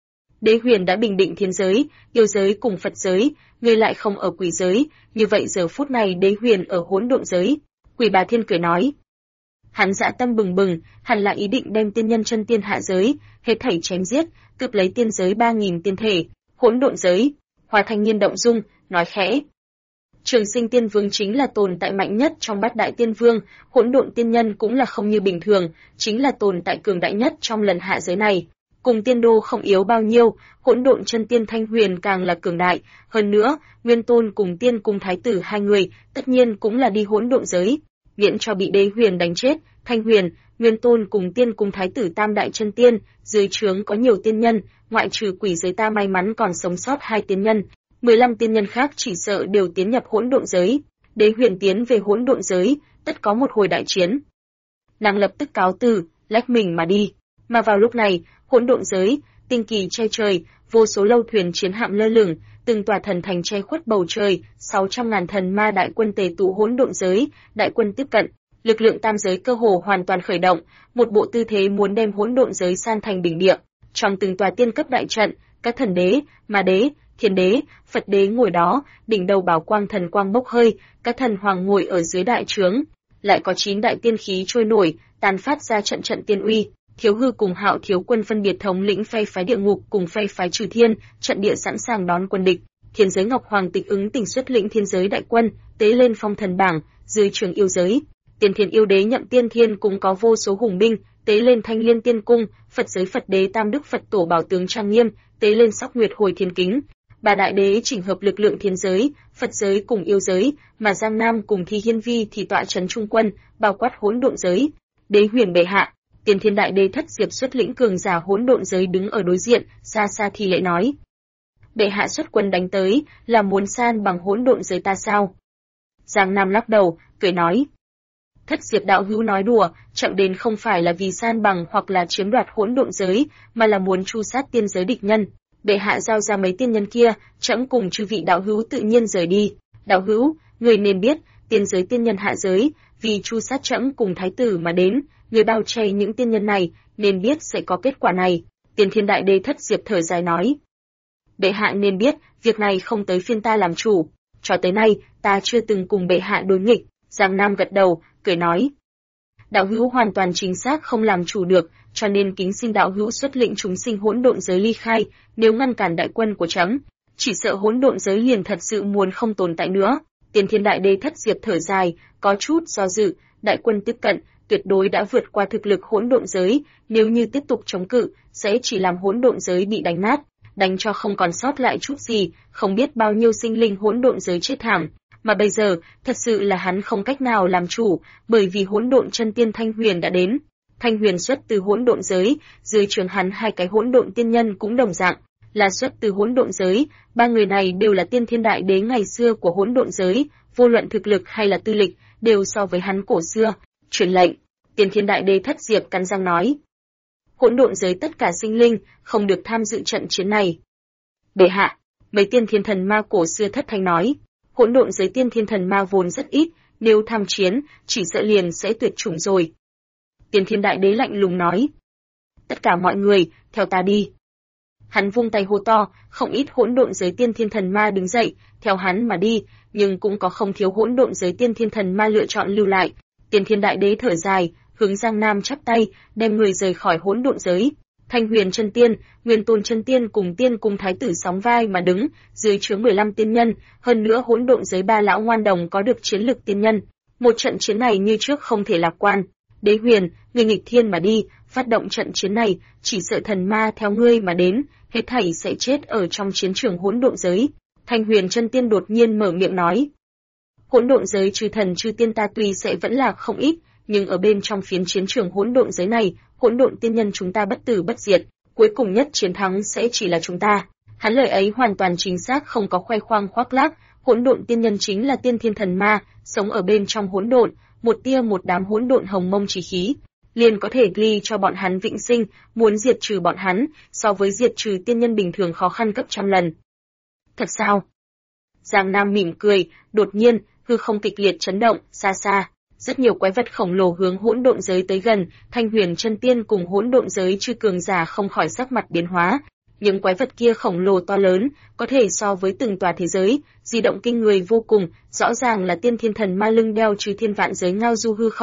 Đế huyền đã bình định thiên giới, yêu giới cùng Phật giới, ngươi lại không ở quỷ giới, như vậy giờ phút này đế huyền ở hỗn độn giới. Quỷ Bà Thiên cười nói: Hắn dã tâm bừng bừng, hẳn là ý định đem tiên nhân chân tiên hạ giới, hết thảy chém giết, cướp lấy tiên giới 3000 tiên thể, hỗn độn giới. Hoa Thanh Nhiên động dung, nói khẽ. Trường Sinh Tiên Vương chính là tồn tại mạnh nhất trong bát đại tiên vương, hỗn độn tiên nhân cũng là không như bình thường, chính là tồn tại cường đại nhất trong lần hạ giới này. Cùng tiên đô không yếu bao nhiêu, hỗn độn chân tiên Thanh Huyền càng là cường đại, hơn nữa, Nguyên Tôn cùng Tiên Cung Thái tử hai người, tất nhiên cũng là đi hỗn độn giới, miễn cho bị Đế Huyền đánh chết. Thanh Huyền, Nguyên Tôn cùng Tiên Cung Thái tử tam đại chân tiên, dưới trướng có nhiều tiên nhân, ngoại trừ quỷ giới ta may mắn còn sống sót 2 tiên nhân, 15 tiên nhân khác chỉ sợ đều tiến nhập hỗn độn giới. Đế Huyền tiến về hỗn độn giới, tất có một hồi đại chiến. Nàng lập tức cáo từ, lách mình mà đi. Mà vào lúc này, hỗn độn giới, tinh kỳ che trời, vô số lâu thuyền chiến hạm lơ lửng, từng tòa thần thành che khuất bầu trời, 600.000 thần ma đại quân tề tụ hỗn độn giới, đại quân tiếp cận, lực lượng tam giới cơ hồ hoàn toàn khởi động, một bộ tư thế muốn đem hỗn độn giới san thành bình địa. Trong từng tòa tiên cấp đại trận, các thần đế, ma đế, thiên đế, Phật đế ngồi đó, đỉnh đầu bảo quang thần quang bốc hơi, các thần hoàng ngồi ở dưới đại trướng, lại có 9 đại tiên khí trôi nổi, tàn phát ra trận trận tiên uy. Thiếu Hư cùng Hạo Thiếu Quân phân biệt thống lĩnh phe phái địa ngục cùng phe phái Trừ Thiên, trận địa sẵn sàng đón quân địch. Thiên giới Ngọc Hoàng Tịch ứng tình xuất lĩnh thiên giới đại quân, tế lên phong thần bảng, dưới trường yêu giới. Tiên Thiên Yêu Đế Nhậm Tiên Thiên cũng có vô số hùng binh, tế lên Thanh Liên Tiên Cung, Phật giới Phật Đế Tam Đức Phật Tổ bảo tướng trang nghiêm, tế lên Sóc Nguyệt Hồi Thiên Kính. Ba đại đế chỉnh hợp lực lượng thiên giới, Phật giới cùng yêu giới, mà Giang Nam cùng Thi Hiên Vi thì tọa trấn trung quân, bao quát hỗn độn giới. Đế Huyền bệ hạ, Tiên Thiên Đại Đế Thất Diệp xuất lĩnh cường giả hỗn độn giới đứng ở đối diện, xa xa thì lễ nói: bệ hạ xuất quân đánh tới, là muốn san bằng hỗn độn giới ta sao? Giang Nam lắc đầu, cười nói: Thất Diệp đạo hữu nói đùa, chậm đến không phải là vì san bằng hoặc là chiếm đoạt hỗn độn giới, mà là muốn tru sát tiên giới địch nhân. Bệ hạ giao ra mấy tiên nhân kia, trẫm cùng chư vị đạo hữu tự nhiên rời đi. Đạo hữu, người nên biết, tiên giới tiên nhân hạ giới, vì tru sát trẫm cùng thái tử mà đến, người bao che những tiên nhân này, nên biết sẽ có kết quả này. Tiên Thiên Đại Đế Thất Diệp thở dài nói: bệ hạ nên biết, việc này không tới phiên ta làm chủ. Cho tới nay, ta chưa từng cùng bệ hạ đối nghịch. Giang Nam gật đầu, cười nói: đạo hữu hoàn toàn chính xác không làm chủ được, cho nên kính xin đạo hữu xuất lĩnh chúng sinh hỗn độn giới ly khai, nếu ngăn cản đại quân của trẫm, chỉ sợ hỗn độn giới liền thật sự muốn không tồn tại nữa. Tiên Thiên Đại Đế Thất Diệp thở dài, có chút do dự, đại quân tiếp cận, tuyệt đối đã vượt qua thực lực hỗn độn giới, nếu như tiếp tục chống cự, sẽ chỉ làm hỗn độn giới bị đánh nát, đánh cho không còn sót lại chút gì, không biết bao nhiêu sinh linh hỗn độn giới chết thảm. Mà bây giờ, thật sự là hắn không cách nào làm chủ, bởi vì hỗn độn chân tiên Thanh Huyền đã đến. Thanh Huyền xuất từ hỗn độn giới, dưới trướng hắn 2 cái hỗn độn tiên nhân cũng đồng dạng, là xuất từ hỗn độn giới, 3 người này đều là Tiên Thiên Đại Đế ngày xưa của hỗn độn giới, vô luận thực lực hay là tư lịch, đều so với hắn cổ xưa. Truyền lệnh, Tiên Thiên Đại Đế Thất Diệp cắn răng nói: hỗn độn giới tất cả sinh linh không được tham dự trận chiến này. Bệ hạ, mấy tiên thiên thần ma cổ xưa thất thanh nói: hỗn độn giới tiên thiên thần ma vốn rất ít, nếu tham chiến, chỉ sợ liền sẽ tuyệt chủng rồi. Tiên Thiên Đại Đế lạnh lùng nói: tất cả mọi người, theo ta đi. Hắn vung tay hô to, không ít hỗn độn giới tiên thiên thần ma đứng dậy, theo hắn mà đi, nhưng cũng có không thiếu hỗn độn giới tiên thiên thần ma lựa chọn lưu lại. Tiên Thiên Đại Đế thở dài, hướng Giang Nam chắp tay, đem người rời khỏi hỗn độn giới. Thanh Huyền chân tiên, Nguyên Tôn chân tiên cùng Tiên Cung Thái tử sóng vai mà đứng, dưới trướng 15 tiên nhân, hơn nữa hỗn độn giới 3 lão ngoan đồng có được chiến lực tiên nhân. Một trận chiến này như trước không thể lạc quan. Đế Huyền, ngươi nghịch thiên mà đi, phát động trận chiến này, chỉ sợ thần ma theo ngươi mà đến, hết thảy sẽ chết ở trong chiến trường hỗn độn giới. Thanh Huyền chân tiên đột nhiên mở miệng nói: hỗn độn giới trừ thần trừ tiên ta tuy sẽ vẫn là không ít, nhưng ở bên trong phiến chiến trường hỗn độn giới này, hỗn độn tiên nhân chúng ta bất tử bất diệt, cuối cùng nhất chiến thắng sẽ chỉ là chúng ta. Hắn lời ấy hoàn toàn chính xác, không có khoe khoang khoác lác, hỗn độn tiên nhân chính là tiên thiên thần ma, sống ở bên trong hỗn độn, một tia một đám hỗn độn hồng mông chỉ khí, liền có thể ghi cho bọn hắn vĩnh sinh, muốn diệt trừ bọn hắn, so với diệt trừ tiên nhân bình thường khó khăn gấp trăm lần. Thật sao? Giang Nam mỉm cười, đột nhiên, hư không kịch liệt chấn động, xa xa, rất nhiều quái vật khổng lồ hướng hỗn độn giới tới gần, Thanh Huyền chân tiên cùng hỗn độn giới chư cường giả không khỏi sắc mặt biến hóa. Những quái vật kia khổng lồ to lớn, có thể so với từng tòa thế giới, di động kinh người vô cùng, rõ ràng là tiên thiên thần ma lưng đeo trừ thiên vạn giới ngao du hư không,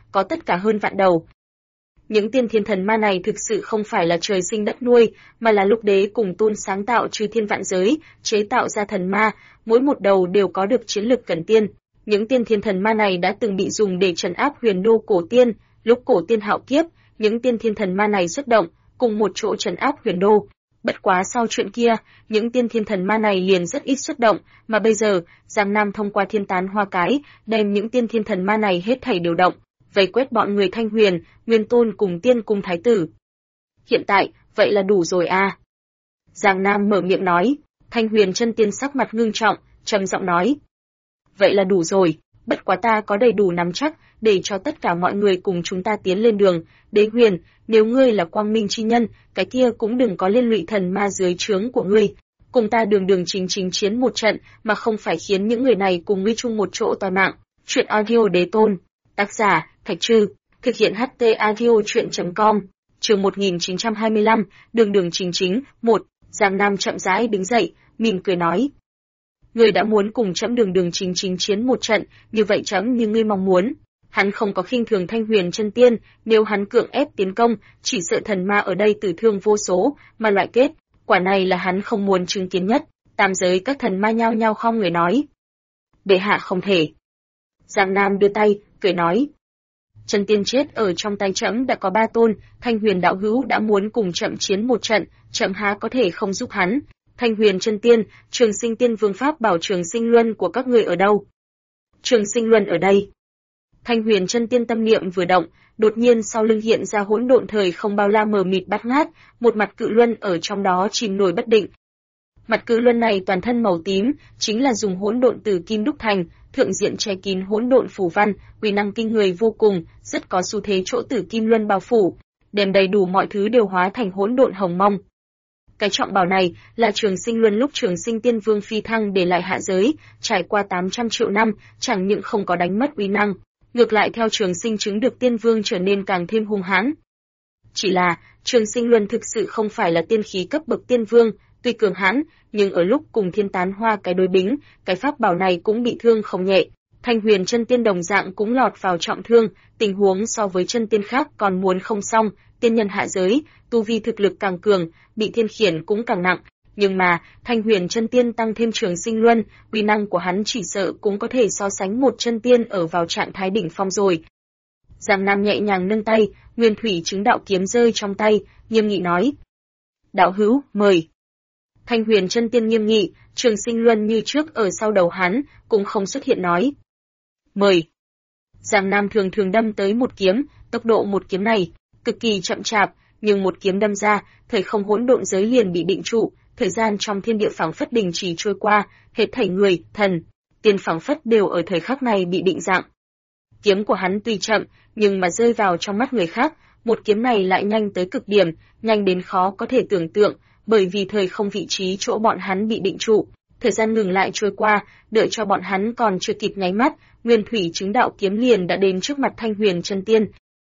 có tất cả hơn vạn đầu. Những tiên thiên thần ma này thực sự không phải là trời sinh đất nuôi, mà là Lục Đế cùng Tôn sáng tạo chư thiên vạn giới, chế tạo ra thần ma, mỗi một đầu đều có được chiến lực cẩn tiên. Những tiên thiên thần ma này đã từng bị dùng để trấn áp Huyền Đô cổ tiên, lúc cổ tiên hạo kiếp, những tiên thiên thần ma này xuất động, cùng một chỗ trấn áp Huyền Đô. Bất quá sau chuyện kia, những tiên thiên thần ma này liền rất ít xuất động, mà bây giờ, Giang Nam thông qua Thiên Tán Hoa Cái, đem những tiên thiên thần ma này hết thảy điều động, vây quét bọn người Thanh Huyền, Nguyên Tôn cùng Tiên Cung Thái tử. Hiện tại, vậy là đủ rồi à? Giang Nam mở miệng nói, Thanh Huyền chân tiên sắc mặt ngưng trọng, trầm giọng nói. Vậy là đủ rồi, bất quá ta có đầy đủ nắm chắc, để cho tất cả mọi người cùng chúng ta tiến lên đường. Đế Huyền, nếu ngươi là quang minh chi nhân, cái kia cũng đừng có liên lụy thần ma dưới trướng của ngươi. Cùng ta đường đường chính chính chiến một trận, mà không phải khiến những người này cùng ngươi chung một chỗ toi mạng. Chuyện audio Đế Tôn. Tác giả, Thạch Trư. Thực hiện HT audio chuyện.com. Chương 1925, đường đường chính chính, 1. Giang Nam chậm rãi đứng dậy, mỉm cười nói. Ngươi đã muốn cùng trẫm đường đường chính chính chiến một trận, như vậy trẫm như ngươi mong muốn. Hắn không có khinh thường Thanh Huyền chân tiên, nếu hắn cưỡng ép tiến công, chỉ sợ thần ma ở đây tử thương vô số, mà loại kết quả này là hắn không muốn chứng kiến nhất. Tam giới các thần ma nhao nhao khom người nói. Bệ hạ không thể. Giang Nam đưa tay, cười nói. Chân tiên chết ở trong tay trẫm đã có 3 tôn, Thanh Huyền đạo hữu đã muốn cùng trẫm chiến một trận, trẫm há có thể không giúp hắn. Thanh Huyền chân tiên, Trường Sinh Tiên Vương pháp bảo Trường Sinh Luân của các ngươi ở đâu? Trường Sinh Luân ở đây. Thanh Huyền chân tiên tâm niệm vừa động, đột nhiên sau lưng hiện ra hỗn độn thời không bao la mờ mịt bát ngát, một mặt cự luân ở trong đó chìm nổi bất định. Mặt cự luân này toàn thân màu tím, chính là dùng hỗn độn từ kim đúc thành, thượng diện che kín hỗn độn phù văn, uy năng kinh người vô cùng, rất có xu thế chỗ tử kim luân bao phủ, đem đầy đủ mọi thứ đều hóa thành hỗn độn hồng mông. Cái trọng bảo này là Trường Sinh Luân lúc Trường Sinh Tiên Vương phi thăng để lại hạ giới, trải qua 800 triệu năm, chẳng những không có đánh mất uy năng, ngược lại theo Trường Sinh chứng được Tiên Vương trở nên càng thêm hung hãn. Chỉ là, Trường Sinh Luân thực sự không phải là tiên khí cấp bậc Tiên Vương, tuy cường hãn, nhưng ở lúc cùng Thiên Tán Hoa cái đối bính, cái pháp bảo này cũng bị thương không nhẹ. Thanh Huyền chân tiên đồng dạng cũng lọt vào trọng thương, tình huống so với chân tiên khác còn muốn không xong, tiên nhân hạ giới, tu vi thực lực càng cường, bị thiên khiển cũng càng nặng, nhưng mà, Thanh Huyền chân tiên tăng thêm Trường Sinh Luân, uy năng của hắn chỉ sợ cũng có thể so sánh một chân tiên ở vào trạng thái đỉnh phong rồi. Giang Nam nhẹ nhàng nâng tay, Nguyên Thủy chứng đạo kiếm rơi trong tay, nghiêm nghị nói: "Đạo hữu, mời." Thanh Huyền chân tiên nghiêm nghị, Trường Sinh Luân như trước ở sau đầu hắn, cũng không xuất hiện nói: "Mời." Giang Nam thường thường đâm tới một kiếm, tốc độ một kiếm này cực kỳ chậm chạp, nhưng một kiếm đâm ra, thời không hỗn độn giới liền bị định trụ, thời gian trong thiên địa phảng phất đình chỉ trôi qua, hết thảy người, thần, tiên phảng phất đều ở thời khắc này bị định dạng. Kiếm của hắn tuy chậm, nhưng mà rơi vào trong mắt người khác, một kiếm này lại nhanh tới cực điểm, nhanh đến khó có thể tưởng tượng, bởi vì thời không vị trí chỗ bọn hắn bị định trụ, thời gian ngừng lại trôi qua, đợi cho bọn hắn còn chưa kịp nháy mắt, Nguyên Thủy chứng đạo kiếm liền đã đến trước mặt Thanh Huyền chân tiên.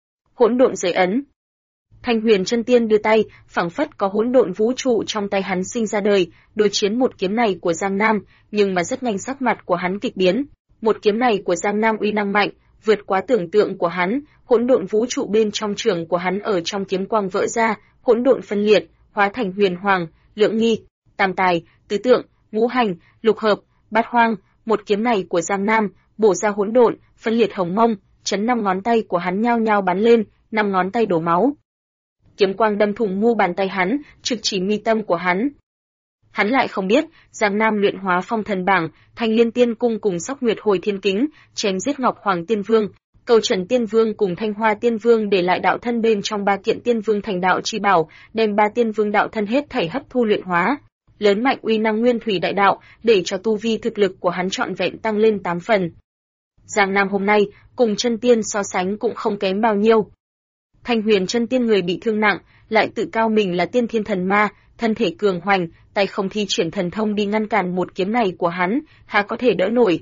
Hỗn độn giới ấn. Thanh Huyền chân tiên đưa tay, phảng phất có hỗn độn vũ trụ trong tay hắn sinh ra đời, đối chiến một kiếm này của Giang Nam, nhưng mà rất nhanh sắc mặt của hắn kịch biến. Một kiếm này của Giang Nam uy năng mạnh, vượt quá tưởng tượng của hắn, hỗn độn vũ trụ bên trong trường của hắn ở trong kiếm quang vỡ ra, hỗn độn phân liệt, hóa thành huyền hoàng, lượng nghi, tam tài, tứ tượng, ngũ hành, lục hợp, bát hoang. Một kiếm này của Giang Nam bổ ra hỗn độn, phân liệt hồng mông, chấn 5 ngón tay của hắn nhao nhao bắn lên, 5 ngón tay đổ máu. Kiếm quang đâm thủng mu bàn tay hắn, trực chỉ mi tâm của hắn. Hắn lại không biết, Giang Nam luyện hóa phong thần bảng, Thanh Liên Tiên Cung cùng Sóc Nguyệt Hồi Thiên Kính, chém giết Ngọc Hoàng Tiên Vương, Cầu Trần Tiên Vương cùng Thanh Hoa Tiên Vương để lại đạo thân bên trong 3 kiện Tiên Vương thành đạo chi bảo, đem 3 Tiên Vương đạo thân hết thảy hấp thu luyện hóa, lớn mạnh uy năng Nguyên Thủy đại đạo, để cho tu vi thực lực của hắn trọn vẹn tăng lên 8 phần. Giang Nam hôm nay, cùng chân tiên so sánh cũng không kém bao nhiêu. Thanh Huyền chân tiên người bị thương nặng, lại tự cao mình là tiên thiên thần ma, thân thể cường hoành, tay không thi triển thần thông đi ngăn cản một kiếm này của hắn, há có thể đỡ nổi.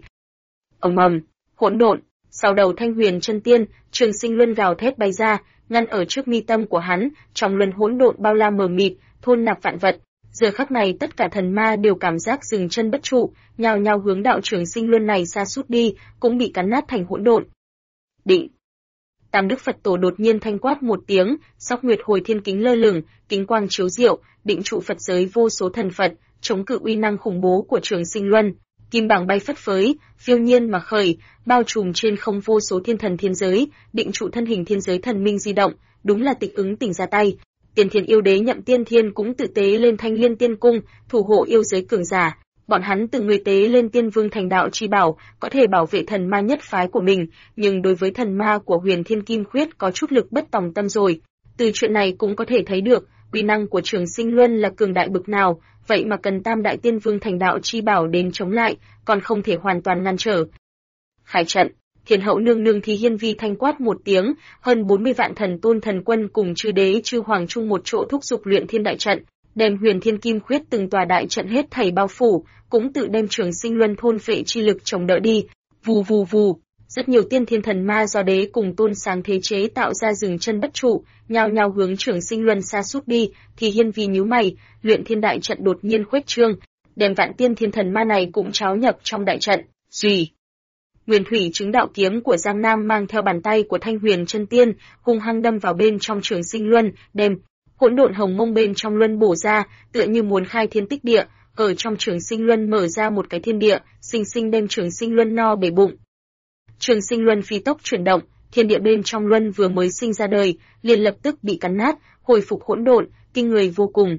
Ầm ầm, hỗn độn, sau đầu Thanh Huyền chân tiên, Trường Sinh Luân gào thét bay ra, ngăn ở trước mi tâm của hắn, trong luân hỗn độn bao la mờ mịt, thôn nạp vạn vật. Giờ khắc này tất cả thần ma đều cảm giác dừng chân bất trụ, nhao nhao hướng đạo Trường Sinh Luân này sa sút đi, cũng bị cắn nát thành hỗn độn. Định. Tam Đức Phật Tổ đột nhiên thanh quát một tiếng, sóc nguyệt hồi thiên kính lơ lửng, kính quang chiếu diệu, định trụ Phật giới vô số thần Phật, chống cự uy năng khủng bố của Trường Sinh Luân. Kim bảng bay phất phới, phiêu nhiên mà khởi, bao trùm trên không vô số thiên thần thiên giới, định trụ thân hình thiên giới thần minh di động, đúng là tịch ứng tỉnh ra tay. Tiền Thiên yêu đế Nhậm Tiên Thiên cũng tự tế lên Thanh Liên Tiên Cung, thủ hộ yêu giới cường giả. Bọn hắn từng người tế lên Tiên Vương thành đạo chi bảo, có thể bảo vệ thần ma nhất phái của mình, nhưng đối với thần ma của Huyền Thiên Kim Khuyết có chút lực bất tòng tâm rồi. Từ chuyện này cũng có thể thấy được, uy năng của Trường Sinh Luân là cường đại bực nào, vậy mà cần Tam Đại Tiên Vương thành đạo chi bảo đến chống lại, còn không thể hoàn toàn ngăn trở. Khải trận. Thiên hậu nương nương Thi Hiên Vi thanh quát một tiếng, hơn 40 vạn thần tôn thần quân cùng chư đế chư hoàng chung một chỗ thúc giục luyện thiên đại trận, đem Huyền Thiên Kim Khuyết từng tòa đại trận hết thảy bao phủ, cũng tự đem Trường Sinh Luân thôn phệ chi lực chống đỡ đi. Vù vù vù, rất nhiều tiên thiên thần ma do đế cùng tôn sáng thế chế tạo ra dừng chân bất trụ, nhao nhao hướng Trường Sinh Luân xa sút đi. Thì Hiên Vi nhíu mày, luyện thiên đại trận đột nhiên khuếch trương, đem vạn tiên thiên thần ma này cũng tráo nhập trong đại trận. Duy Nguyên Thủy Chứng Đạo kiếm của Giang Nam mang theo bàn tay của Thanh Huyền Chân Tiên, hung hăng đâm vào bên trong Trường Sinh Luân, đem hỗn độn hồng mông bên trong luân bổ ra, tựa như muốn khai thiên tích địa, ở trong Trường Sinh Luân mở ra một cái thiên địa, sinh sinh đem Trường Sinh Luân no bể bụng. Trường Sinh Luân phi tốc chuyển động, thiên địa bên trong luân vừa mới sinh ra đời, liền lập tức bị cắn nát, hồi phục hỗn độn, kinh người vô cùng.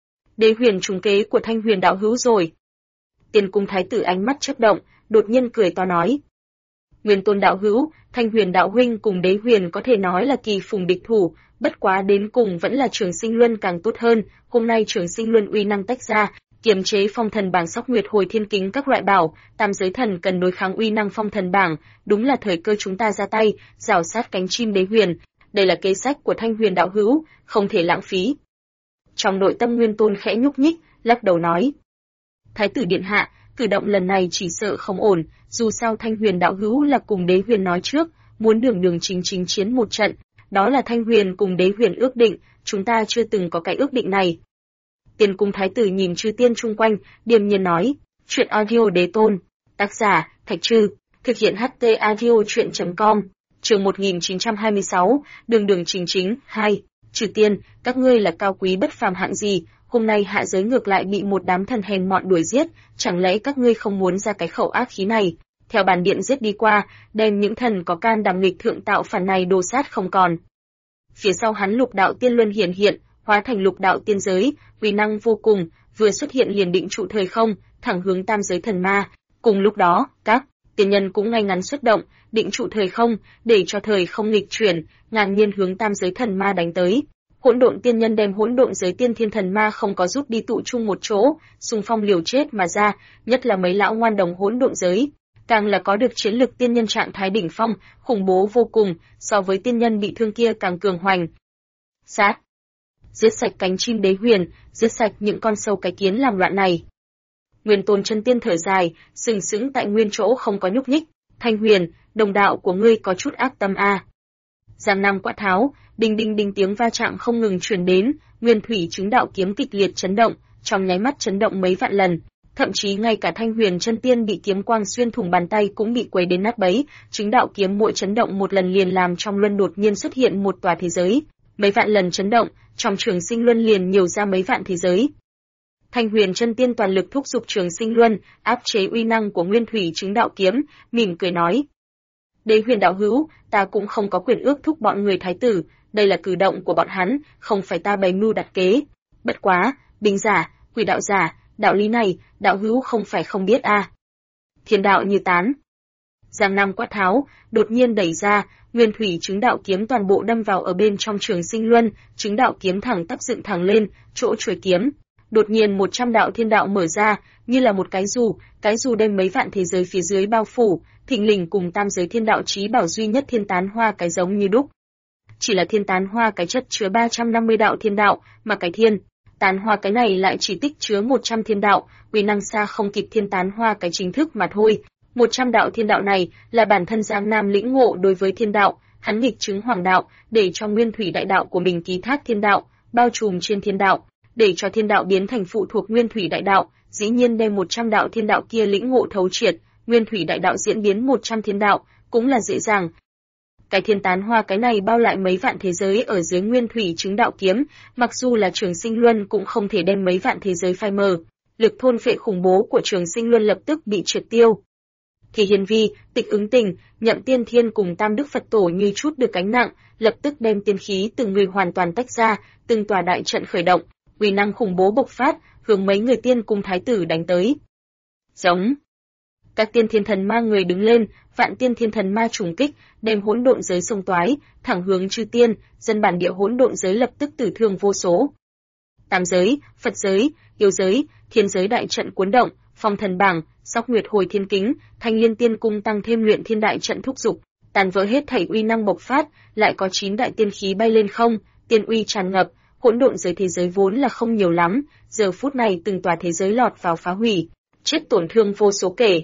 Đế huyền trùng kế của Thanh Huyền đạo hữu rồi. Tiên cung thái tử ánh mắt chớp động, đột nhiên cười to nói: Nguyên Tôn đạo hữu, Thanh Huyền đạo huynh cùng Đế huyền có thể nói là kỳ phùng địch thủ, bất quá đến cùng vẫn là Trường Sinh Luân càng tốt hơn. Hôm nay Trường Sinh Luân uy năng tách ra, kiềm chế phong thần bảng sóc nguyệt hồi thiên kính các loại bảo, tam giới thần cần đối kháng uy năng phong thần bảng, đúng là thời cơ chúng ta ra tay, rào sát cánh chim Đế huyền. Đây là kế sách của Thanh Huyền đạo hữu, không thể lãng phí. Trong nội tâm Nguyên Tôn khẽ nhúc nhích, lắc đầu nói: Thái tử điện hạ, cử động lần này chỉ sợ không ổn, dù sao Thanh Huyền đạo hữu là cùng Đế huyền nói trước, muốn đường đường chính chính chiến một trận, đó là Thanh Huyền cùng Đế huyền ước định, chúng ta chưa từng có cái ước định này. Tiên cung thái tử nhìn chư tiên chung quanh, điềm nhiên nói: Chuyện audio đế tôn, tác giả Thạch Trư, thực hiện HT audio truyện.com, chương 1926, đường đường chính chính 2. Trừ tiên, các ngươi là cao quý bất phàm hạng gì, hôm nay hạ giới ngược lại bị một đám thần hèn mọn đuổi giết, chẳng lẽ các ngươi không muốn ra cái khẩu ác khí này, theo bản điện giết đi qua, đem những thần có can đảm nghịch thượng tạo phản này đồ sát không còn. Phía sau hắn lục đạo tiên luân hiển hiện, hóa thành lục đạo tiên giới, uy năng vô cùng, vừa xuất hiện liền định trụ thời không, thẳng hướng tam giới thần ma. Cùng lúc đó, các tiên nhân cũng ngay ngắn xuất động, định trụ thời không, để cho thời không nghịch chuyển, ngang nhiên hướng tam giới thần ma đánh tới. Hỗn độn tiên nhân đem hỗn độn giới tiên thiên thần ma không có rút đi tụ chung một chỗ, xung phong liều chết mà ra, nhất là mấy lão ngoan đồng hỗn độn giới, càng là có được chiến lực tiên nhân trạng thái đỉnh phong, khủng bố vô cùng, so với tiên nhân bị thương kia càng cường hoành. Sát, giết sạch cánh chim Đế huyền, giết sạch những con sâu cái kiến làm loạn này. Nguyên Tôn chân tiên thở dài, sừng sững tại nguyên chỗ không có nhúc nhích. Thanh Huyền, đồng đạo của ngươi có chút ác tâm a. Giang Nam quát tháo, đinh đinh đinh tiếng va chạm không ngừng truyền đến, Nguyên Thủy Chứng Đạo kiếm kịch liệt chấn động, trong nháy mắt chấn động mấy vạn lần, thậm chí ngay cả Thanh Huyền chân tiên bị kiếm quang xuyên thủng bàn tay cũng bị quấy đến nát bấy. Chứng Đạo kiếm mỗi chấn động một lần liền làm trong luân đột nhiên xuất hiện một tòa thế giới, mấy vạn lần chấn động, trong Trường Sinh Luân liền nhiều ra mấy vạn thế giới. Thanh Huyền chân tiên toàn lực thúc giục Trường Sinh Luân, áp chế uy năng của Nguyên Thủy Chứng Đạo kiếm, mỉm cười nói: Đế huyền đạo hữu, ta cũng không có quyền ước thúc bọn người thái tử, đây là cử động của bọn hắn, không phải ta bày mưu đặt kế. Bất quá, binh giả, quỷ đạo giả, đạo lý này, đạo hữu không phải không biết a. Thiên đạo như tán. Giang Nam quát tháo, đột nhiên đẩy ra, Nguyên Thủy Chứng Đạo kiếm toàn bộ đâm vào ở bên trong Trường Sinh Luân, Chứng Đạo kiếm thẳng tắp dựng thẳng lên, chỗ chuôi kiếm. Đột nhiên 100 đạo thiên đạo mở ra, như là một cái dù đem mấy vạn thế giới phía dưới bao phủ, thình lình cùng tam giới thiên đạo chí bảo duy nhất thiên tán hoa cái giống như đúc. Chỉ là thiên tán hoa cái chất chứa 350 đạo thiên đạo, mà cái thiên tán hoa cái này lại chỉ tích chứa 100 thiên đạo, uy năng xa không kịp thiên tán hoa cái chính thức mà thôi. 100 đạo thiên đạo này là bản thân Giang Nam lĩnh ngộ đối với thiên đạo, hắn nghịch chứng hoàng đạo, để cho Nguyên Thủy đại đạo của mình ký thác thiên đạo, bao trùm trên thiên đạo, để cho thiên đạo biến thành phụ thuộc Nguyên Thủy đại đạo, dĩ nhiên đem 100 đạo thiên đạo kia lĩnh ngộ thấu triệt, Nguyên Thủy đại đạo diễn biến 100 thiên đạo, cũng là dễ dàng. Cái thiên tán hoa cái này bao lại mấy vạn thế giới ở dưới nguyên thủy chứng đạo kiếm, mặc dù là Trường Sinh Luân cũng không thể đem mấy vạn thế giới phai mờ. Lực thôn phệ khủng bố của Trường Sinh Luân lập tức bị triệt tiêu. Thì Hiền Vi, Tịch Ứng Tình, Nhậm Tiên Thiên cùng Tam Đức Phật Tổ như chút được gánh nặng, lập tức đem tiên khí từng người hoàn toàn tách ra, từng tòa đại trận khởi động, uy năng khủng bố bộc phát, hướng mấy người tiên cung thái tử đánh tới. Giống. Các tiên thiên thần ma người đứng lên, vạn tiên thiên thần ma trùng kích, đem hỗn độn giới xông toái, thẳng hướng chư tiên, dân bản địa hỗn độn giới lập tức tử thương vô số. Tam giới, Phật giới, yêu giới, thiên giới đại trận cuốn động, phong thần bảng, sóc nguyệt hồi thiên kính, thanh liên tiên cung tăng thêm luyện thiên đại trận thúc dục, tàn vỡ hết thảy uy năng bộc phát, lại có 9 đại tiên khí bay lên không, tiên uy tràn ngập, hỗn độn giới thế giới vốn là không nhiều lắm, giờ phút này từng tòa thế giới lọt vào phá hủy, chết tổn thương vô số kể.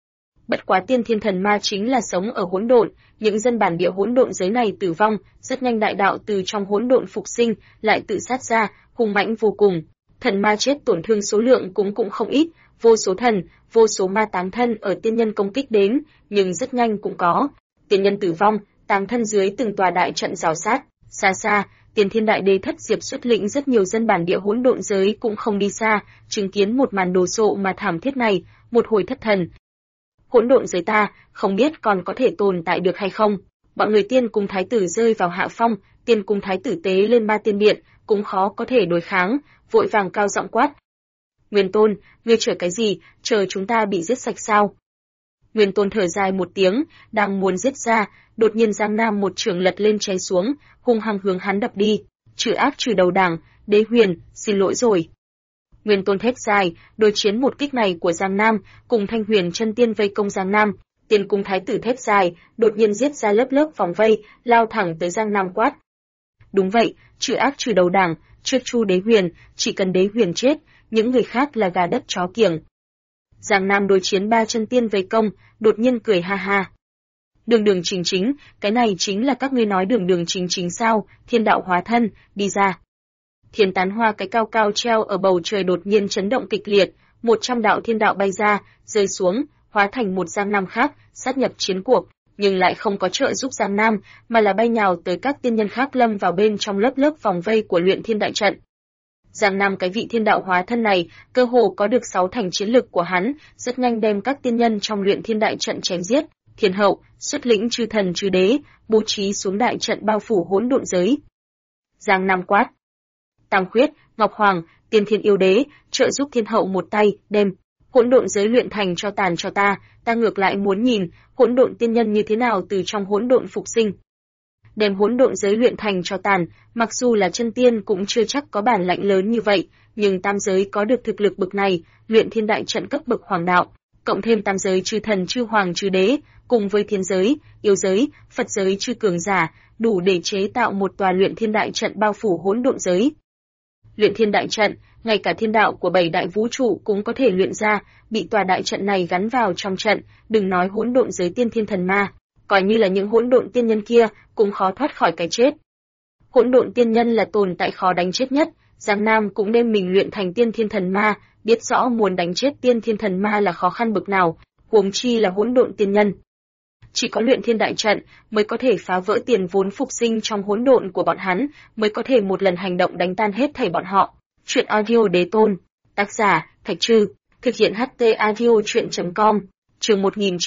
Bất quá tiên thiên thần ma chính là sống ở hỗn độn, những dân bản địa hỗn độn giới này tử vong, rất nhanh đại đạo từ trong hỗn độn phục sinh, lại tự sát ra, hung mãnh vô cùng. Thần ma chết tổn thương số lượng cũng không ít, vô số thần, vô số ma táng thân ở tiên nhân công kích đến, nhưng rất nhanh cũng có tiên nhân tử vong, táng thân dưới từng tòa đại trận rào sát. Xa xa, Tiên Thiên Đại Đế Thất Diệp xuất lĩnh rất nhiều dân bản địa hỗn độn giới cũng không đi xa, chứng kiến một màn đồ sộ mà thảm thiết này, một hồi thất thần. Hỗn độn giới ta, không biết còn có thể tồn tại được hay không. Bọn người tiên cung thái tử rơi vào hạ phong, tiên cung thái tử tế lên 3 tiên điện, cũng khó có thể đối kháng, vội vàng cao giọng quát. Nguyên Tôn, ngươi chờ cái gì, chờ chúng ta bị giết sạch sao? Nguyên Tôn thở dài một tiếng, đang muốn giết ra, đột nhiên Giang Nam một trường lật lên cháy xuống, hung hăng hướng hắn đập đi. Trừ ác trừ đầu đảng, Đế Huyền, xin lỗi rồi. Nguyên Tôn thét dài, đối chiến một kích này của Giang Nam, cùng Thanh Huyền chân tiên vây công Giang Nam, tiên cung thái tử thét dài, đột nhiên giết ra lớp lớp vòng vây, lao thẳng tới Giang Nam quát. Đúng vậy, trừ ác trừ đầu đảng, trước Chu Đế Huyền, chỉ cần Đế Huyền chết, những người khác là gà đất chó kiểng. Giang Nam đối chiến 3 chân tiên vây công, đột nhiên cười ha ha. Đường đường chính chính, cái này chính là các ngươi nói đường đường chính chính sao, thiên đạo hóa thân, đi ra. Thiên tán hoa cái cao cao treo ở bầu trời đột nhiên chấn động kịch liệt, 100 đạo thiên đạo bay ra, rơi xuống, hóa thành một Giang Nam khác, sát nhập chiến cuộc, nhưng lại không có trợ giúp Giang Nam, mà là bay nhào tới các tiên nhân khác lâm vào bên trong lớp lớp vòng vây của luyện thiên đại trận. Giang Nam cái vị thiên đạo hóa thân này, cơ hồ có được 6 thành chiến lực của hắn, rất nhanh đem các tiên nhân trong luyện thiên đại trận chém giết. Thiên hậu, xuất lĩnh chư thần chư đế, bố trí xuống đại trận bao phủ hỗn độn giới. Giang Nam quát. Tam Khuyết, Ngọc Hoàng, Tiên Thiên Yêu Đế, trợ giúp thiên hậu một tay, đem hỗn độn giới luyện thành cho tàn cho ta ngược lại muốn nhìn, hỗn độn tiên nhân như thế nào từ trong hỗn độn phục sinh. Đem hỗn độn giới luyện thành cho tàn, mặc dù là chân tiên cũng chưa chắc có bản lãnh lớn như vậy, nhưng tam giới có được thực lực bậc này, luyện thiên đại trận cấp bậc hoàng đạo, cộng thêm tam giới chư thần chư hoàng chư đế, cùng với thiên giới, yêu giới, Phật giới chư cường giả, đủ để chế tạo một tòa luyện thiên đại trận bao phủ hỗn độn giới. Luyện thiên đại trận, ngay cả thiên đạo của 7 đại vũ trụ cũng có thể luyện ra, bị tòa đại trận này gắn vào trong trận, đừng nói hỗn độn giới tiên thiên thần ma, coi như là những hỗn độn tiên nhân kia cũng khó thoát khỏi cái chết. Hỗn độn tiên nhân là tồn tại khó đánh chết nhất, Giang Nam cũng đem mình luyện thành tiên thiên thần ma, biết rõ muốn đánh chết tiên thiên thần ma là khó khăn bực nào, huống chi là hỗn độn tiên nhân. Chỉ có luyện thiên đại trận mới có thể phá vỡ tiền vốn phục sinh trong hỗn độn của bọn hắn, mới có thể một lần hành động đánh tan hết thảy bọn họ. Truyện audio Đế Tôn, tác giả Thạch Trư, thực hiện HT audio truyện.com, chương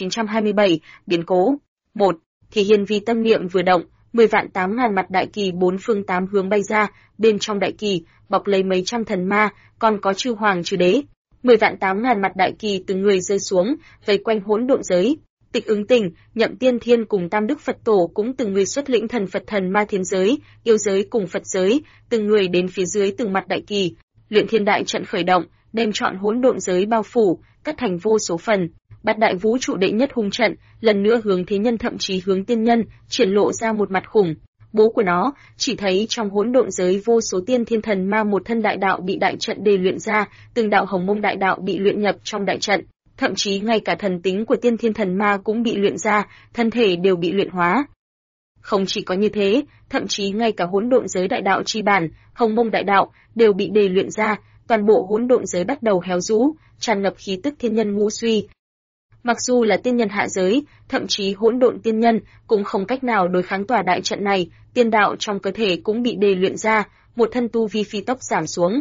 1927, biến cố. 1. Thì Hiền Vi tâm niệm vừa động, 10 vạn 8.000 mặt đại kỳ bốn phương tám hướng bay ra, bên trong đại kỳ bọc lấy mấy trăm thần ma, còn có chư hoàng chư đế. 10 vạn 8.000 mặt đại kỳ từng người rơi xuống, vây quanh hỗn độn giới. Tịch Ứng Tình, Nhậm Tiên Thiên cùng Tam Đức Phật Tổ cũng từng người xuất lĩnh thần Phật thần ma thiên giới, yêu giới cùng Phật giới, từng người đến phía dưới từng mặt đại kỳ. Luyện thiên đại trận khởi động, đem trọn hỗn độn giới bao phủ, cắt thành vô số phần. Bát đại vũ trụ đệ nhất hung trận, lần nữa hướng thế nhân thậm chí hướng tiên nhân, triển lộ ra một mặt khủng bố của nó, chỉ thấy trong hỗn độn giới vô số tiên thiên thần ma một thân đại đạo bị đại trận đề luyện ra, từng đạo hồng mông đại đạo bị luyện nhập trong đại trận, thậm chí ngay cả thần tính của tiên thiên thần ma cũng bị luyện ra, thân thể đều bị luyện hóa. Không chỉ có như thế, thậm chí ngay cả hỗn độn giới đại đạo chi bản, hồng mông đại đạo đều bị đề luyện ra, toàn bộ hỗn độn giới bắt đầu héo rũ, tràn ngập khí tức thiên nhân ngũ suy. Mặc dù là tiên nhân hạ giới, thậm chí hỗn độn tiên nhân cũng không cách nào đối kháng tòa đại trận này, tiên đạo trong cơ thể cũng bị đề luyện ra, một thân tu vi phi tốc giảm xuống.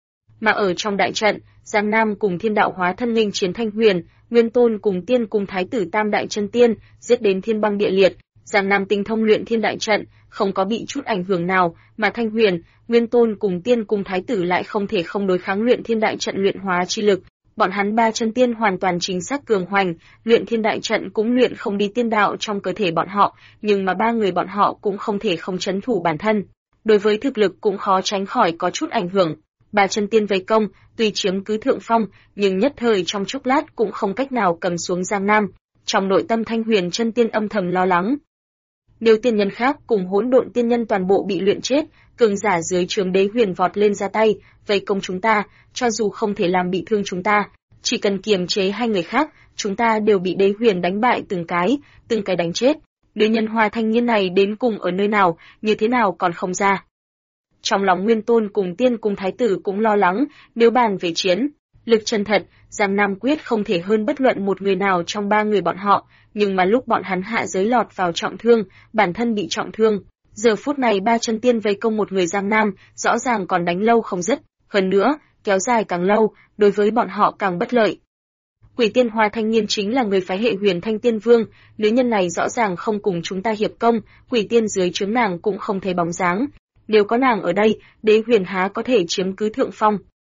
Mà ở trong đại trận, Giang Nam cùng Thiên Đạo hóa thân nghênh chiến Thanh Huyền, Nguyên Tôn cùng Tiên cùng Thái tử Tam đại chân tiên, giết đến thiên băng địa liệt. Giang Nam tinh thông luyện thiên đại trận, không có bị chút ảnh hưởng nào, mà Thanh Huyền, Nguyên Tôn cùng Tiên cùng Thái tử lại không thể không đối kháng luyện thiên đại trận luyện hóa chi lực. Bọn hắn ba chân tiên hoàn toàn chính xác cường hoành, luyện thiên đại trận cũng luyện không đi tiên đạo trong cơ thể bọn họ, nhưng mà ba người bọn họ cũng không thể không trấn thủ bản thân. Đối với thực lực cũng khó tránh khỏi có chút ảnh hưởng. Ba chân tiên vây công, tuy chiếm cứ thượng phong, nhưng nhất thời trong chốc lát cũng không cách nào cầm xuống Giang Nam. Trong nội tâm Thanh Huyền chân tiên âm thầm lo lắng. Nếu tiên nhân khác cùng hỗn độn tiên nhân toàn bộ bị luyện chết, cường giả dưới trướng Đế Huyền vọt lên ra tay, vây công chúng ta, cho dù không thể làm bị thương chúng ta, chỉ cần kiềm chế hai người khác, chúng ta đều bị Đế Huyền đánh bại từng cái đánh chết. Đứa nhân hoa thanh niên này đến cùng ở nơi nào, như thế nào còn không ra. Trong lòng Nguyên Tôn cùng Tiên cùng Thái tử cũng lo lắng, nếu bàn về chiến lực chân thật, Giang Nam quyết không thể hơn bất luận một người nào trong ba người bọn họ, nhưng mà lúc bọn hắn hạ giới lọt vào trọng thương, bản thân bị trọng thương. Giờ phút này ba chân tiên vây công một người Giang Nam, rõ ràng còn đánh lâu không dứt, hơn nữa, kéo dài càng lâu, đối với bọn họ càng bất lợi. Quỷ tiên Hoa thanh niên chính là người phái hệ Huyền Thanh Tiên Vương, nữ nhân này rõ ràng không cùng chúng ta hiệp công, quỷ tiên dưới trướng nàng cũng không thấy bóng dáng. Nếu có nàng ở đây, Đế Huyền há có thể chiếm cứ thượng phong.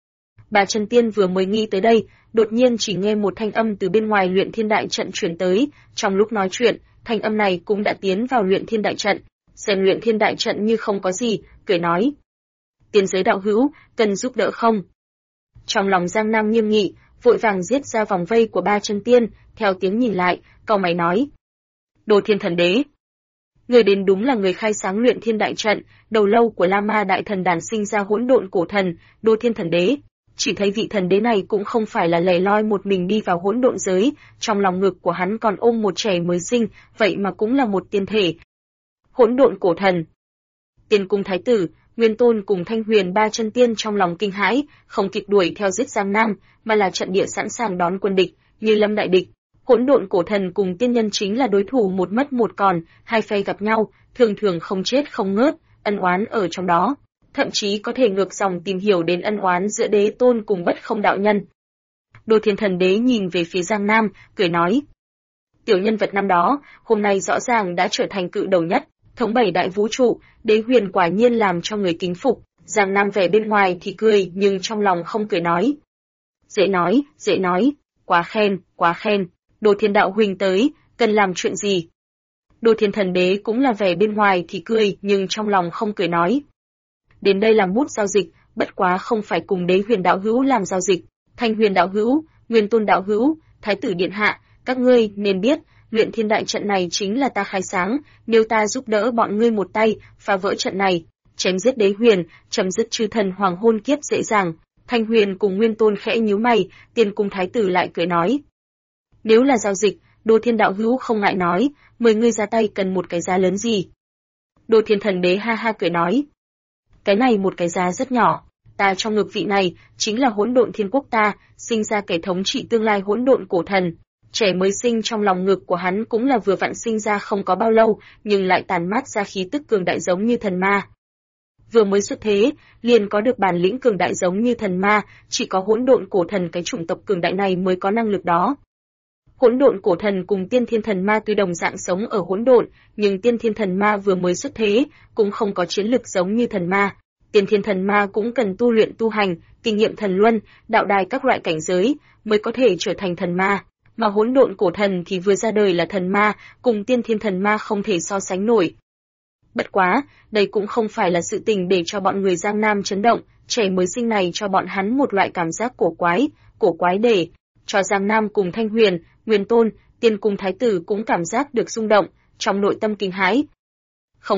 Bà chân tiên vừa mới nghĩ tới đây, đột nhiên chỉ nghe một thanh âm từ bên ngoài luyện thiên đại trận truyền tới, trong lúc nói chuyện, thanh âm này cũng đã tiến vào luyện thiên đại trận, xem luyện thiên đại trận như không có gì, cười nói: "Tiên giới đạo hữu, cần giúp đỡ không?" Trong lòng Giang Nam nghiêm nghị, vội vàng giết ra vòng vây của ba chân tiên, theo tiếng nhìn lại, cau mày nói: "Đồ Thiên Thần Đế." Người đến đúng là người khai sáng luyện thiên đại trận, đầu lâu của La Ma đại thần đản sinh ra hỗn độn cổ thần, Đồ Thiên Thần Đế. Chỉ thấy vị thần đế này cũng không phải là lẻ loi một mình đi vào hỗn độn giới, trong lòng ngực của hắn còn ôm một trẻ mới sinh, vậy mà cũng là một tiên thể. Hỗn độn cổ thần. Tiên cung Thái tử, Nguyên Tôn cùng Thanh Huyền ba chân tiên trong lòng kinh hãi, không kịp đuổi theo giết Giang Nam, mà là trận địa sẵn sàng đón quân địch, như lâm đại địch. Hỗn độn cổ thần cùng tiên nhân chính là đối thủ một mất một còn, hai phe gặp nhau, thường thường không chết không ngớt, ân oán ở trong đó. Thậm chí có thể ngược dòng tìm hiểu đến ân oán giữa Đế Tôn cùng Bất Không đạo nhân. Đồ Thiên Thần Đế nhìn về phía Giang Nam, cười nói: "Tiểu nhân vật năm đó, hôm nay rõ ràng đã trở thành cự đầu nhất, thống bảy đại vũ trụ, Đế Huyền quả nhiên làm cho người kính phục." Giang Nam vẻ bên ngoài thì cười, nhưng trong lòng không cười nói: dễ nói, quá khen, Đồ Thiên đạo huynh tới, cần làm chuyện gì?" Đồ Thiên Thần Đế cũng là vẻ bên ngoài thì cười, nhưng trong lòng không cười nói: "Đến đây làm bút giao dịch, bất quá không phải cùng Đế Huyền đạo hữu làm giao dịch, Thanh Huyền đạo hữu, Nguyên Tôn đạo hữu, Thái tử điện hạ, các ngươi nên biết, luyện thiên đại trận này chính là ta khai sáng, nếu ta giúp đỡ bọn ngươi một tay, phá vỡ trận này, chém giết Đế Huyền, chấm dứt chư thần hoàng hôn kiếp dễ dàng." Thanh Huyền cùng Nguyên Tôn khẽ nhíu mày, Tiên cung Thái tử lại cười nói: "Nếu là giao dịch, Đồ Thiên đạo hữu không ngại nói, mời ngươi ra tay cần một cái giá lớn gì?" Đồ Thiên Thần Đế ha ha cười nói: "Cái này một cái giá rất nhỏ, ta trong ngực vị này chính là hỗn độn thiên quốc ta, sinh ra kẻ thống trị tương lai hỗn độn cổ thần. Trẻ mới sinh trong lòng ngực của hắn cũng là vừa vặn sinh ra không có bao lâu, nhưng lại tàn mát ra khí tức cường đại giống như thần ma. Vừa mới xuất thế, liền có được bản lĩnh cường đại giống như thần ma, chỉ có hỗn độn cổ thần cái chủng tộc cường đại này mới có năng lực đó." Hỗn độn cổ thần cùng tiên thiên thần ma tuy đồng dạng sống ở hỗn độn, nhưng tiên thiên thần ma vừa mới xuất thế, cũng không có chiến lực giống như thần ma. Tiên thiên thần ma cũng cần tu luyện tu hành, kinh nghiệm thần luân, đạo đài các loại cảnh giới, mới có thể trở thành thần ma. Mà hỗn độn cổ thần thì vừa ra đời là thần ma, cùng tiên thiên thần ma không thể so sánh nổi. Bất quá, đây cũng không phải là sự tình để cho bọn người Giang Nam chấn động, trẻ mới sinh này cho bọn hắn một loại cảm giác cổ quái để cho Giang Nam cùng Thanh Huyền, Nguyên Tôn, Tiên cung Thái tử cũng cảm giác được rung động, trong nội tâm kinh hãi. Không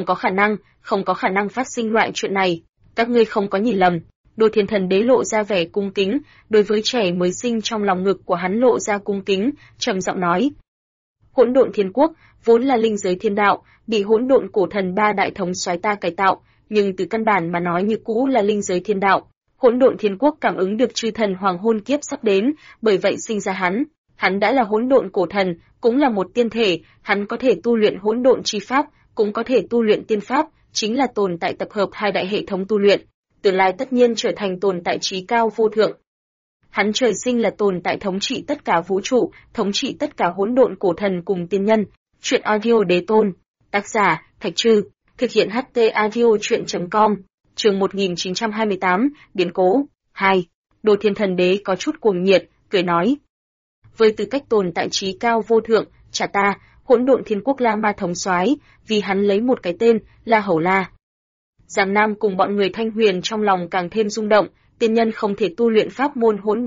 có khả năng phát sinh loại chuyện này, các ngươi không có nhìn lầm. Đồ Thiên Thần Đế lộ ra vẻ cung kính, đối với trẻ mới sinh trong lòng ngực của hắn lộ ra cung kính, trầm giọng nói: "Hỗn độn thiên quốc vốn là linh giới thiên đạo, bị hỗn độn cổ thần ba đại thống soái ta cải tạo, nhưng từ căn bản mà nói như cũ là linh giới thiên đạo. Hỗn độn thiên quốc cảm ứng được chư thần hoàng hôn kiếp sắp đến, bởi vậy sinh ra hắn. Hắn đã là hỗn độn cổ thần, cũng là một tiên thể, hắn có thể tu luyện hỗn độn chi pháp, cũng có thể tu luyện tiên pháp, chính là tồn tại tập hợp hai đại hệ thống tu luyện, tương lai tất nhiên trở thành tồn tại trí cao vô thượng. Hắn trời sinh là tồn tại thống trị tất cả vũ trụ, thống trị tất cả hỗn độn cổ thần cùng tiên nhân. Truyện audio đế tôn, tác giả Thạch Trư, thực hiện HT audio truyện.com, chương 1928, biến cố. 2. Đồ Thiên Thần Đế có chút cuồng nhiệt, cười nói: với tư cách tồn tại trí cao vô thượng, trả ta, hỗn độn thiên quốc La Ma thống soái, vì hắn lấy một cái tên, La Hầu La. Giang Nam cùng bọn người Thanh Huyền trong lòng càng thêm rung động, tiên nhân không thể tu luyện pháp môn hỗn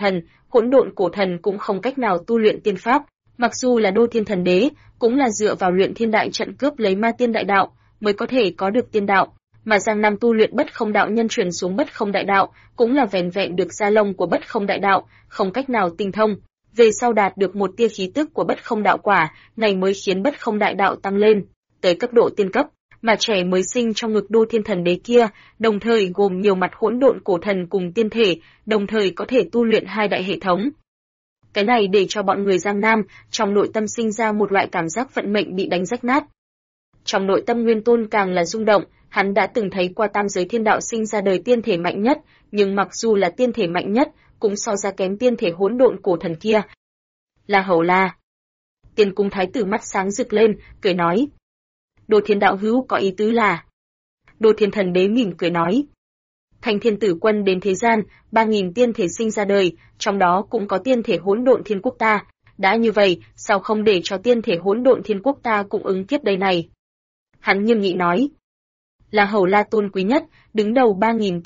độn cổ thần cũng không cách nào tu luyện tiên pháp, mặc dù là Đô Thiên Thần Đế, cũng là dựa vào luyện thiên đại trận cướp lấy ma tiên đại đạo, mới có thể có được tiên đạo, mà Giang Nam tu luyện bất không đạo nhân truyền xuống bất không đại đạo, cũng là vẻn vẹn được gia lông của bất không đại đạo, không cách nào tinh thông. Về sau đạt được một tia khí tức của bất không đạo quả, này mới khiến bất không đại đạo tăng lên, tới cấp độ tiên cấp, mà trẻ mới sinh trong ngực Đô Thiên Thần Đế kia, đồng thời gồm nhiều mặt hỗn độn cổ thần cùng tiên thể, đồng thời có thể tu luyện hai đại hệ thống. Cái này để cho bọn người Giang Nam, trong nội tâm sinh ra một loại cảm giác vận mệnh bị đánh rách nát. Trong nội tâm Nguyên Tôn càng là rung động, hắn đã từng thấy qua tam giới thiên đạo sinh ra đời tiên thể mạnh nhất, nhưng mặc dù là tiên thể mạnh nhất, cũng so ra kém tiên thể hỗn độn cổ thần kia. La Hầu La. Tiên cung thái tử mắt sáng rực lên, cười nói: Đồ Thiên đạo hữu có ý tứ là? Đô Thiên Thần Đế mỉm cười nói: Thanh Thiên Tử Quân đến thế gian, 3000 tiên thể sinh ra đời, trong đó cũng có tiên thể hỗn độn thiên quốc ta. Đã như vậy, sao không để cho tiên thể hỗn độn thiên quốc ta cũng ứng kiếp đây này? Hắn nghiêm nghị nói: La Hầu La tôn quý nhất, đứng đầu 3000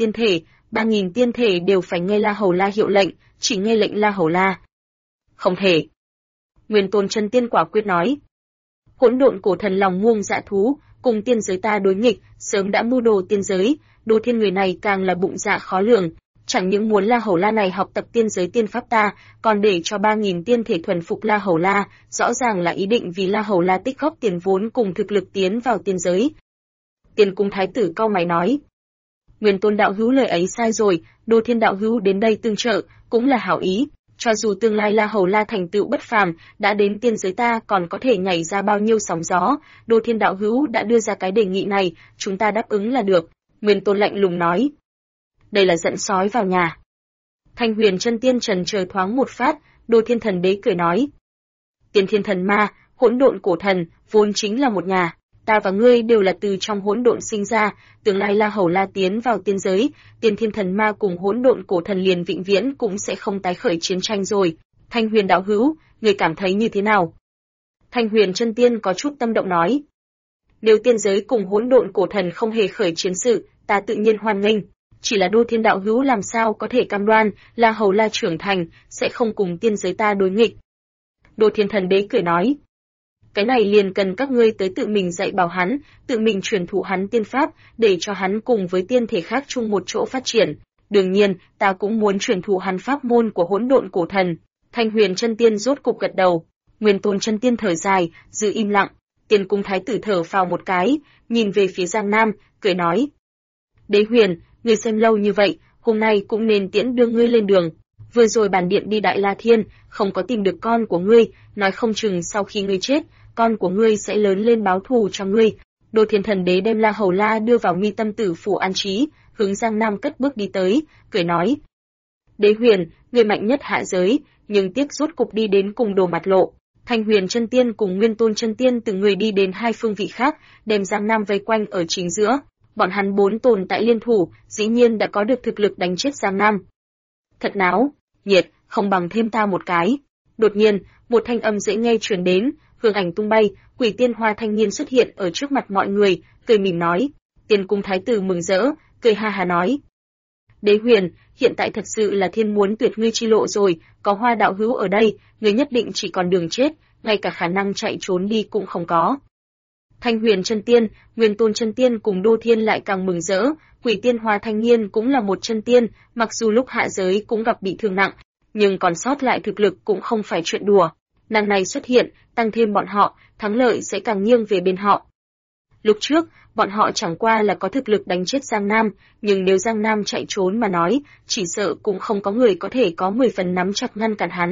tiên thể đều phải nghe La Hầu La hiệu lệnh, chỉ nghe lệnh La Hầu La. Không thể. Nguyên Tôn chân tiên quả quyết nói: hỗn độn cổ thần lòng nguông dạ thú, cùng tiên giới ta đối nghịch, sớm đã mưu đồ tiên giới, Đô Thiên người này càng là bụng dạ khó lường, chẳng những muốn La Hầu La này học tập tiên giới tiên pháp ta, còn để cho 3000 tiên thể thuần phục La Hầu La, rõ ràng là ý định vì La Hầu La tích góp tiền vốn cùng thực lực tiến vào tiên giới. Tiên cung thái tử cau mày nói: Nguyên Tôn đạo hữu lời ấy sai rồi, Đô Thiên đạo hữu đến đây tương trợ, cũng là hảo ý, cho dù tương lai La Hầu La thành tựu bất phàm, đã đến tiên giới ta còn có thể nhảy ra bao nhiêu sóng gió, Đô Thiên đạo hữu đã đưa ra cái đề nghị này, chúng ta đáp ứng là được. Nguyên Tôn lạnh lùng nói: đây là dẫn sói vào nhà. Thanh Huyền chân tiên trần chờ thoáng một phát, Đô Thiên Thần Đế cười nói: Tiên Thiên Thần Ma, hỗn độn cổ thần, vốn chính là một nhà, ta và ngươi đều là từ trong hỗn độn sinh ra, tương lai La Hầu La tiến vào tiên giới, Tiên Thiên Thần Ma cùng hỗn độn cổ thần liền vĩnh viễn cũng sẽ không tái khởi chiến tranh rồi. Thanh Huyền đạo hữu, ngươi cảm thấy như thế nào? Thanh Huyền chân tiên có chút tâm động nói: nếu tiên giới cùng hỗn độn cổ thần không hề khởi chiến sự, ta tự nhiên hoan nghênh. Chỉ là Đô Thiên đạo hữu làm sao có thể cam đoan La Hầu La trưởng thành sẽ không cùng tiên giới ta đối nghịch? Đô Thiên Thần Đế cười nói: cái này liền cần các ngươi tới tự mình dạy bảo hắn, tự mình truyền thụ hắn tiên pháp, để cho hắn cùng với tiên thể khác chung một chỗ phát triển. Đương nhiên, ta cũng muốn truyền thụ hắn pháp môn của hỗn độn cổ thần. Thanh Huyền chân tiên rốt cục gật đầu. Nguyên Tôn chân tiên thở dài, giữ im lặng. Tiên cung thái tử thở phào một cái, nhìn về phía Giang Nam, cười nói: Đế Huyền, ngươi xem lâu như vậy, hôm nay cũng nên tiễn đưa ngươi lên đường. Vừa rồi bản điện đi Đại La Thiên, không có tìm được con của ngươi, nói không chừng sau khi ngươi chết, con của ngươi sẽ lớn lên báo thù cho ngươi. Đô Thiên Thần Đế đem La Hầu La đưa vào Mi Tâm Tử phủ an trí, hướng Giang Nam cất bước đi tới, cười nói: Đế Huyền, ngươi mạnh nhất hạ giới, nhưng tiếc rốt cục đi đến cùng Đồ Mặt Lộ. Thanh Huyền chân tiên cùng Nguyên Tôn chân tiên từng người đi đến hai phương vị khác, đem Giang Nam vây quanh ở chính giữa. Bọn hắn 4 tồn tại liên thủ, dĩ nhiên đã có được thực lực đánh chết Giang Nam. Thật náo nhiệt, không bằng thêm ta một cái. Đột nhiên, một thanh âm dễ nghe truyền đến, hương ảnh tung bay, Quỷ Tiên Hoa thanh niên xuất hiện ở trước mặt mọi người, cười mỉm nói. Tiên cung thái tử mừng rỡ, cười ha ha nói: Đế Huyền, hiện tại thật sự là thiên muốn tuyệt ngươi chi lộ rồi, có Hoa đạo hữu ở đây, ngươi nhất định chỉ còn đường chết, ngay cả khả năng chạy trốn đi cũng không có. Thanh Huyền chân tiên, Nguyên Tôn chân tiên cùng Đô Thiên lại càng mừng rỡ, Quỷ Tiên Hoa thanh niên cũng là một chân tiên, mặc dù lúc hạ giới cũng gặp bị thương nặng, nhưng còn sót lại thực lực cũng không phải chuyện đùa. Nàng này xuất hiện, tăng thêm bọn họ, thắng lợi sẽ càng nghiêng về bên họ. Lúc trước, bọn họ chẳng qua là có thực lực đánh chết Giang Nam, nhưng nếu Giang Nam chạy trốn mà nói, chỉ sợ cũng không có người có thể có 10 phần nắm chặt ngăn cản hắn.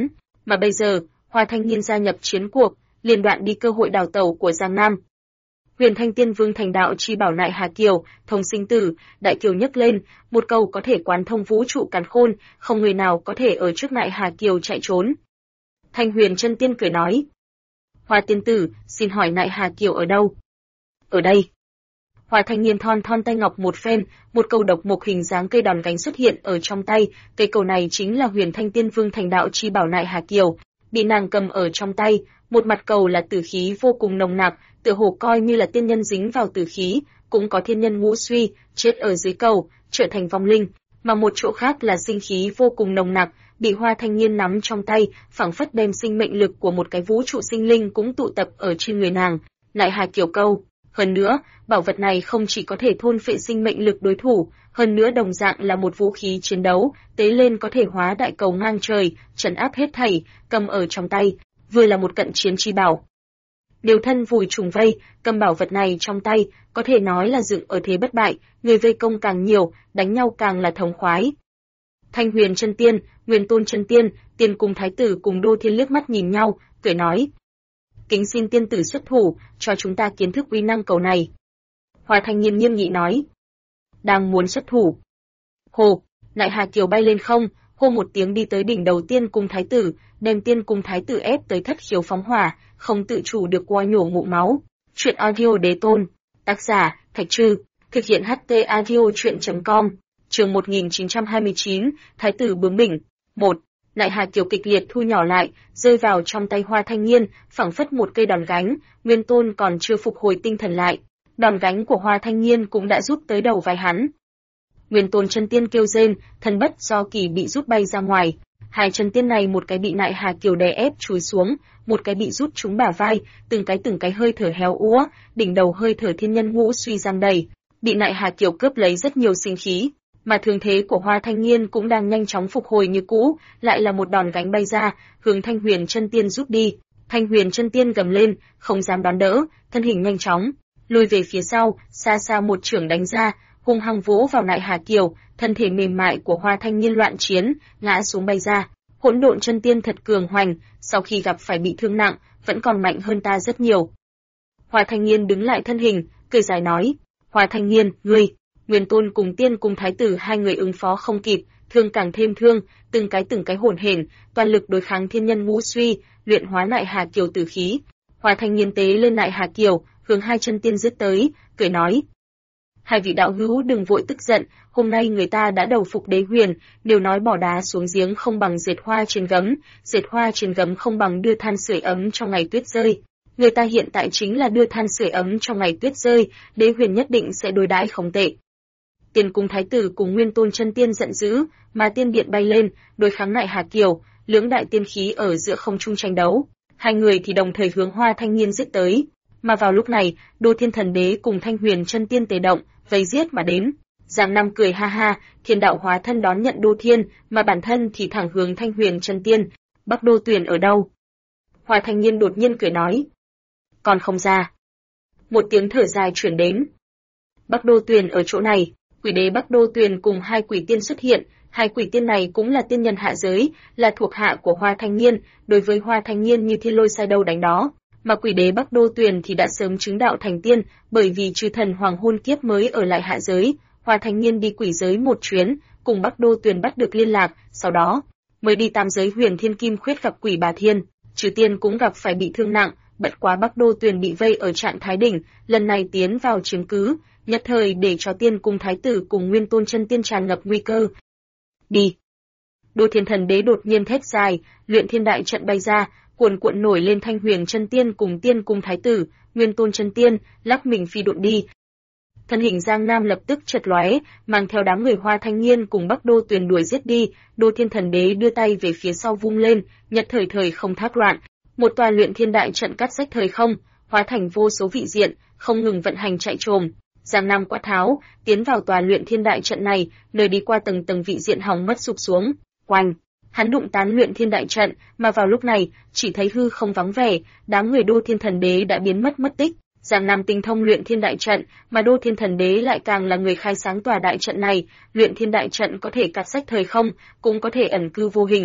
mà bây giờ, Hoa Thanh Niên gia nhập chiến cuộc, liền đoạn đi cơ hội đào tẩu của Giang Nam. Huyền Thanh Tiên Vương thành đạo chi bảo nại Hà Kiều, thông sinh tử, đại kiều nhấc lên, một câu có thể quán thông vũ trụ càn khôn, không người nào có thể ở trước nại Hà Kiều chạy trốn. Thanh Huyền chân tiên cười nói: Hoa tiên tử, xin hỏi nại Hà Kiều ở đâu? Ở đây. Hoa Thanh Niên thon thon tay ngọc một phen, một cầu độc mộc hình dáng cây đòn gánh xuất hiện ở trong tay, cây cầu này chính là Huyền Thanh Tiên Vương thành đạo chi bảo nại Hà Kiều, bị nàng cầm ở trong tay, một mặt cầu là tử khí vô cùng nồng nặc, tựa hồ coi như là tiên nhân dính vào tử khí, cũng có thiên nhân ngũ suy, chết ở dưới cầu, trở thành vong linh, mà một chỗ khác là sinh khí vô cùng nồng nặc, bị Hoa Thanh Niên nắm trong tay, phảng phất đem sinh mệnh lực của một cái vũ trụ sinh linh cũng tụ tập ở trên người nàng, nại Hà Kiều câu. Hơn nữa, bảo vật này không chỉ có thể thôn phệ sinh mệnh lực đối thủ, hơn nữa đồng dạng là một vũ khí chiến đấu, tế lên có thể hóa đại cầu ngang trời, trấn áp hết thảy, cầm ở trong tay, vừa là một cận chiến chi bảo. Điều thân vùi trùng vây, cầm bảo vật này trong tay, có thể nói là dựng ở thế bất bại, người vây công càng nhiều, đánh nhau càng là thống khoái. Thanh Huyền chân tiên, Nguyên Tôn chân tiên, Tiên Cung thái tử cùng Đô Thiên liếc mắt nhìn nhau, cười nói: kính xin tiên tử xuất thủ, cho chúng ta kiến thức uy năng cầu này. Hoa Thanh Niên nghiêm nghị nói: đang muốn xuất thủ. Hồ, nại Hà Kiều bay lên không, hô một tiếng đi tới đỉnh đầu Tiên Cung thái tử, đem Tiên Cung thái tử ép tới thất khiếu phóng hỏa, không tự chủ được qua nhổ ngụm máu. Truyện audio đế tôn, tác giả Thạch Trư, thực hiện HT audio truyện.com, chương 1929, thái tử bướng bỉnh. 1. Nại Hà Kiều kịch liệt thu nhỏ lại, rơi vào trong tay Hoa Thanh Niên, phảng phất một cây đòn gánh, Nguyên Tôn còn chưa phục hồi tinh thần lại, đòn gánh của Hoa Thanh Niên cũng đã rút tới đầu vai hắn. Nguyên Tôn chân tiên kêu rên, thân bất do kỳ bị rút bay ra ngoài. Hai chân tiên này một cái bị nại Hà Kiều đè ép chúi xuống, một cái bị rút trúng bả vai, từng cái hơi thở héo úa, đỉnh đầu hơi thở thiên nhân ngũ suy giăng đầy, bị nại Hà Kiều cướp lấy rất nhiều sinh khí. Mà thương thế của Hoa Thanh Niên cũng đang nhanh chóng phục hồi như cũ, lại là một đòn gánh bay ra, hướng Thanh Huyền chân tiên rút đi. Thanh Huyền chân tiên gầm lên, không dám đón đỡ, thân hình nhanh chóng lùi về phía sau, xa xa một chưởng đánh ra, hung hăng vỗ vào nại Hà Kiều, thân thể mềm mại của Hoa Thanh Niên loạn chiến, ngã xuống bay ra. Hỗn độn chân tiên thật cường hoành, sau khi gặp phải bị thương nặng, vẫn còn mạnh hơn ta rất nhiều. Hoa Thanh Niên đứng lại thân hình, cười dài nói: Hoa Thanh Niên, ngươi. Nguyên Tôn cùng Tiên Cung thái tử hai người ứng phó không kịp, thương càng thêm thương, từng cái hỗn hển, toàn lực đối kháng thiên nhân ngũ suy, luyện hóa nại Hà Kiều tử khí. Hoa Thanh Niên tế lên nại Hà Kiều, hướng hai chân tiên giết tới, cười nói: hai vị đạo hữu đừng vội tức giận, hôm nay người ta đã đầu phục đế huyền, đều nói bỏ đá xuống giếng không bằng dệt hoa trên gấm không bằng đưa than sưởi ấm trong ngày tuyết rơi. Người ta hiện tại chính là đưa than sưởi ấm trong ngày tuyết rơi, đế huyền nhất định sẽ đối đãi không tệ. Tiên Cung thái tử cùng Nguyên Tôn chân tiên giận dữ, mà tiên điện bay lên, đối kháng nại Hà Kiều, lưỡng đại tiên khí ở giữa không trung tranh đấu. Hai người thì đồng thời hướng Hoa Thanh Niên giết tới. Mà vào lúc này, Đô Thiên Thần Đế cùng Thanh Huyền chân tiên tế động, vây giết mà đến. Giang Nam cười ha ha, thiên đạo hóa thân đón nhận Đô Thiên, mà bản thân thì thẳng hướng Thanh Huyền chân tiên. Bắc Đô Tuyền ở đâu? Hoa Thanh Niên đột nhiên cười nói: còn không ra. Một tiếng thở dài truyền đến. Bắc Đô Tuyền ở chỗ này. Quỷ đế Bắc Đô Tuyền cùng hai quỷ tiên xuất hiện, hai quỷ tiên này cũng là tiên nhân hạ giới, là thuộc hạ của Hoa Thanh Niên, đối với Hoa Thanh Niên như thiên lôi sai đâu đánh đó. Mà quỷ đế Bắc Đô Tuyền thì đã sớm chứng đạo thành tiên, bởi vì chư thần hoàng hôn kiếp mới ở lại hạ giới, Hoa Thanh Niên đi quỷ giới một chuyến, cùng Bắc Đô Tuyền bắt được liên lạc, sau đó mới đi tam giới Huyền Thiên Kim Khuyết gặp quỷ bà Thiên, trừ tiên cũng gặp phải bị thương nặng, bất quá Bắc Đô Tuyền bị vây ở trạng thái đỉnh, lần này tiến vào chiếm cứ, nhất thời để cho Tiên Cung thái tử cùng Nguyên Tôn chân tiên tràn ngập nguy cơ. Đi. Đô Thiên Thần Đế đột nhiên thét dài, luyện thiên đại trận bay ra, cuồn cuộn nổi lên Thanh Huyền chân tiên cùng Tiên Cung thái tử, Nguyên Tôn chân tiên, lắc mình phi độn đi. Thân hình Giang Nam lập tức chật lóe, mang theo đám người Hoa Thanh Niên cùng Bắc Đô Tuyền đuổi giết đi, Đô Thiên Thần Đế đưa tay về phía sau vung lên, nhất thời không thác loạn, một tòa luyện thiên đại trận cắt rách thời không, hóa thành vô số vị diện, không ngừng vận hành chạy trồm. Giang Nam quát tháo, tiến vào tòa luyện thiên đại trận này, nơi đi qua tầng vị diện hỏng mất sụp xuống. Oanh! Hắn đụng tán luyện thiên đại trận, mà vào lúc này, chỉ thấy hư không vắng vẻ, đám người Đô Thiên Thần Đế đã biến mất tích. Giang Nam tinh thông luyện thiên đại trận, mà Đô Thiên Thần Đế lại càng là người khai sáng tòa đại trận này, luyện thiên đại trận có thể cắt rách thời không, cũng có thể ẩn cư vô hình.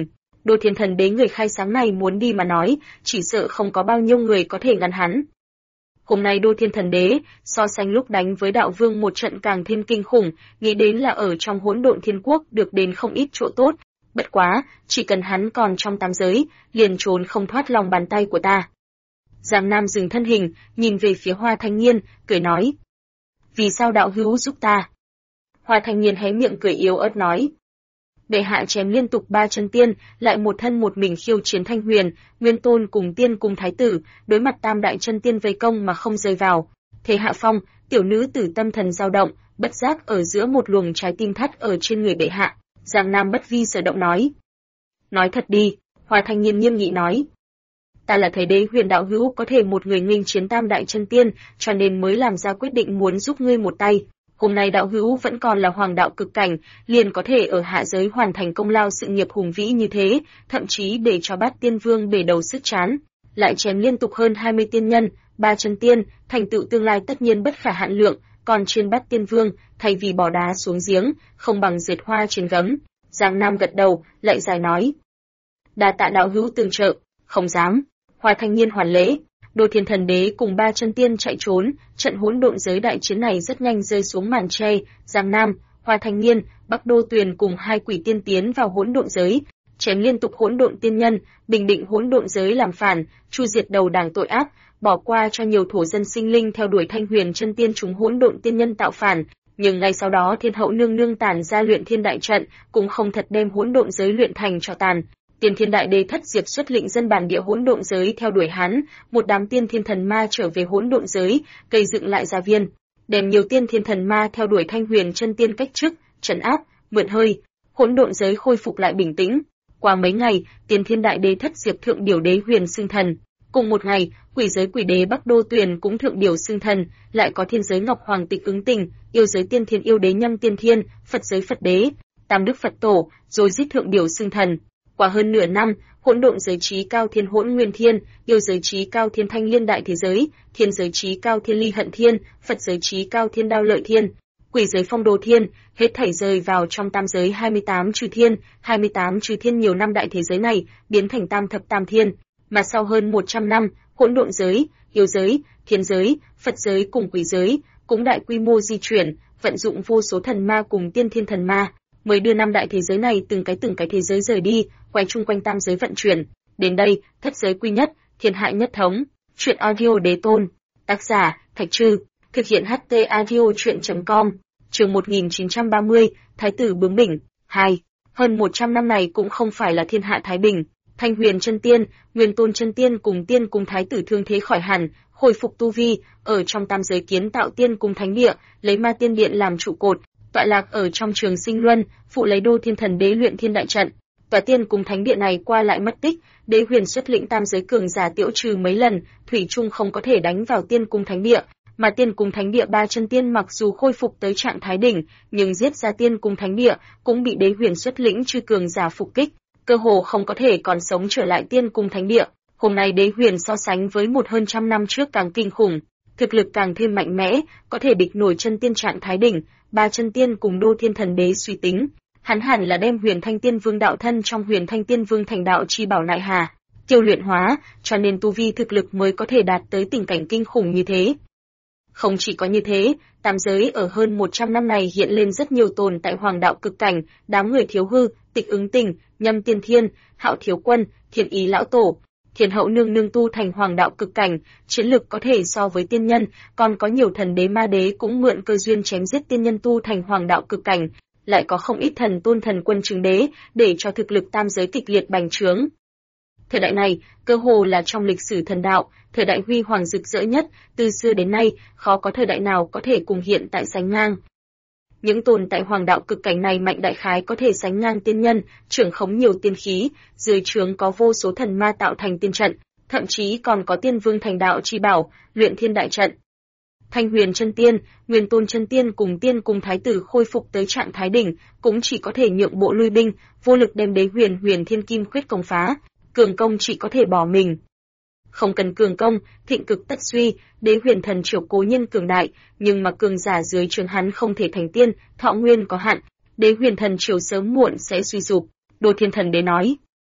Đô Thiên Thần Đế người khai sáng này muốn đi mà nói, chỉ sợ không có bao nhiêu người có thể ngăn hắn. Hôm nay Đô Thiên Thần Đế, so sánh lúc đánh với Đạo Vương một trận càng thêm kinh khủng, nghĩ đến là ở trong Hỗn Độn Thiên Quốc được đến không ít chỗ tốt, bất quá, chỉ cần hắn còn trong tam giới, liền trốn không thoát lòng bàn tay của ta. Giang Nam dừng thân hình, nhìn về phía Hoa Thanh Niên, cười nói: "Vì sao đạo hữu giúp ta?" Hoa Thanh Niên hé miệng cười yếu ớt nói: "Bệ hạ chém liên tục 3 chân tiên, lại một thân một mình khiêu chiến Thanh Huyền, Nguyên Tôn cùng Tiên Cung Thái tử, đối mặt tam đại chân tiên vây công mà không rơi vào. Thế hạ phong, tiểu nữ tử tâm thần dao động, bất giác ở giữa một luồng trái tim thắt ở trên người bệ hạ." Giang Nam bất vi sở động nói: "Nói thật đi." Hoa Thanh Niên nghiêm nghị nói: "Ta là thấy Đế Huyền đạo hữu có thể một người nghênh chiến tam đại chân tiên, cho nên mới làm ra quyết định muốn giúp ngươi một tay. Hôm nay đạo hữu vẫn còn là hoàng đạo cực cảnh, liền có thể ở hạ giới hoàn thành công lao sự nghiệp hùng vĩ như thế, thậm chí để cho Bát Tiên Vương bể đầu sức chán, lại chém liên tục hơn 20 tiên nhân, 3 chân tiên, thành tựu tương lai tất nhiên bất khả hạn lượng, còn trên Bát Tiên Vương, thay vì bỏ đá xuống giếng, không bằng dệt hoa trên gấm." Giang Nam gật đầu, lại dài nói: "Đa tạ đạo hữu tương trợ." "Không dám." Hoa Thanh Niên hoàn lễ. Đô Thiên Thần Đế cùng 3 chân tiên chạy trốn, trận hỗn độn giới đại chiến này rất nhanh rơi xuống màn che. Giang Nam, Hoa Thanh Niên, Bắc Đô Tuyền cùng 2 quỷ tiên tiến vào hỗn độn giới, chém liên tục hỗn độn tiên nhân, bình định hỗn độn giới làm phản, chu diệt đầu đảng tội ác, bỏ qua cho nhiều thổ dân sinh linh theo đuổi Thanh Huyền chân tiên chúng hỗn độn tiên nhân tạo phản. Nhưng ngay sau đó Thiên Hậu nương nương tản ra luyện thiên đại trận, cũng không thật đem hỗn độn giới luyện thành tro tàn. Tiên Thiên Đại Đế Thất Diệp xuất lĩnh dân bản địa hỗn độn giới theo đuổi hắn, một đám tiên thiên thần ma trở về hỗn độn giới, gây dựng lại gia viên, đem nhiều tiên thiên thần ma theo đuổi Thanh Huyền chân tiên cách chức, trấn áp, mượn hơi, hỗn độn giới khôi phục lại bình tĩnh. Qua mấy ngày, Tiên Thiên Đại Đế Thất Diệp thượng điều đế huyền xưng thần. Cùng một ngày, quỷ giới quỷ đế Bắc Đô Tuyền cũng thượng điều xưng thần, lại có thiên giới Ngọc Hoàng Tịch ứng tình, yêu giới Tiên Thiên yêu đế Nhâm Tiên Thiên, Phật giới Phật đế, Tam Đức Phật tổ, rồi giết thượng điều xưng thần. Qua hơn nửa năm, hỗn độn giới trí cao thiên Hỗn Nguyên Thiên, yêu giới trí cao thiên Thanh Liên Đại Thế Giới, thiên giới trí cao thiên Ly Hận Thiên, Phật giới trí cao thiên Đao Lợi Thiên, quỷ giới Phong Đồ Thiên, hết thảy rơi vào trong tam giới 28 trừ thiên, 28 trừ thiên nhiều năm đại thế giới này biến thành tam thập tam thiên, mà sau hơn 100 năm, hỗn độn giới, yêu giới, thiên giới, Phật giới cùng quỷ giới cũng đại quy mô di chuyển, vận dụng vô số thần ma cùng tiên thiên thần ma, mới đưa năm đại thế giới này từng cái thế giới rời đi, quay chung quanh tam giới vận chuyển. Đến đây, thất giới quy nhất, thiên hạ nhất thống. Truyện audio đế tôn. Tác giả, Thạch Trư. Thực hiện HT audio truyện.com. Chương 1930, Thái tử bướng bỉnh. 2. Hơn 100 năm này cũng không phải là thiên hạ thái bình. Thanh Huyền chân tiên, Nguyên Tôn chân tiên cùng Tiên Cung Thái tử thương thế khỏi hẳn, hồi phục tu vi, ở trong tam giới kiến tạo Tiên Cung Thánh Địa, lấy Ma Tiên Điện làm trụ cột, tọa lạc ở trong Trường Sinh Luân, phụ lấy Đô Thiên Thần Đế luyện thiên đại trận. Tòa Tiên Cung Thánh Điện này qua lại mất tích, Đế Huyền xuất lĩnh tam giới cường giả tiễu trừ mấy lần, thủy chung không có thể đánh vào Tiên Cung Thánh Địa, mà Tiên Cung Thánh Địa 3 chân tiên mặc dù khôi phục tới trạng thái đỉnh, nhưng giết ra Tiên Cung Thánh Địa cũng bị Đế Huyền xuất lĩnh chư cường giả phục kích, cơ hồ không có thể còn sống trở lại Tiên Cung Thánh Địa. Hôm nay Đế Huyền so sánh với một hơn trăm năm trước càng kinh khủng, thực lực càng thêm mạnh mẽ, có thể địch nổi chân tiên trạng thái đỉnh, 3 chân tiên cùng Đô Thiên Thần Đế suy tính, hắn hẳn là đem Huyền Thanh Tiên Vương đạo thân trong Huyền Thanh Tiên Vương thành đạo chi bảo nại hà, tiêu luyện hóa, cho nên tu vi thực lực mới có thể đạt tới tình cảnh kinh khủng như thế. Không chỉ có như thế, tam giới ở hơn 100 năm này hiện lên rất nhiều tồn tại hoàng đạo cực cảnh, đám người Thiếu Hư, Tịch ứng tình, Nhâm Tiên Thiên, Hạo Thiếu Quân, Thiên Ý lão tổ, Thiên Hậu nương nương tu thành hoàng đạo cực cảnh, chiến lực có thể so với tiên nhân, còn có nhiều thần đế ma đế cũng mượn cơ duyên chém giết tiên nhân tu thành hoàng đạo cực cảnh, lại có không ít thần tôn thần quân chứng đế, để cho thực lực tam giới kịch liệt bành trướng. Thời đại này, cơ hồ là trong lịch sử thần đạo, thời đại huy hoàng rực rỡ nhất, từ xưa đến nay, khó có thời đại nào có thể cùng hiện tại sánh ngang. Những tồn tại hoàng đạo cực cảnh này mạnh đại khái có thể sánh ngang tiên nhân, trưởng khống nhiều tiên khí, dưới trướng có vô số thần ma tạo thành tiên trận, thậm chí còn có tiên vương thành đạo chi bảo, luyện thiên đại trận. Thanh Huyền chân tiên, Nguyên Tôn chân tiên cùng Tiên Cung Thái tử khôi phục tới trạng thái đỉnh, cũng chỉ có thể nhượng bộ lui binh, vô lực đem Đế Huyền Thiên Kim Khuyết công phá, cường công chỉ có thể bỏ mình. Không cần cường công, thịnh cực tất suy, Đế Huyền thần triều cố nhiên cường đại, nhưng mà cường giả dưới trướng hắn không thể thành tiên, thọ nguyên có hạn, Đế Huyền thần triều sớm muộn sẽ suy sụp. Đô Thiên Thần Đế nói: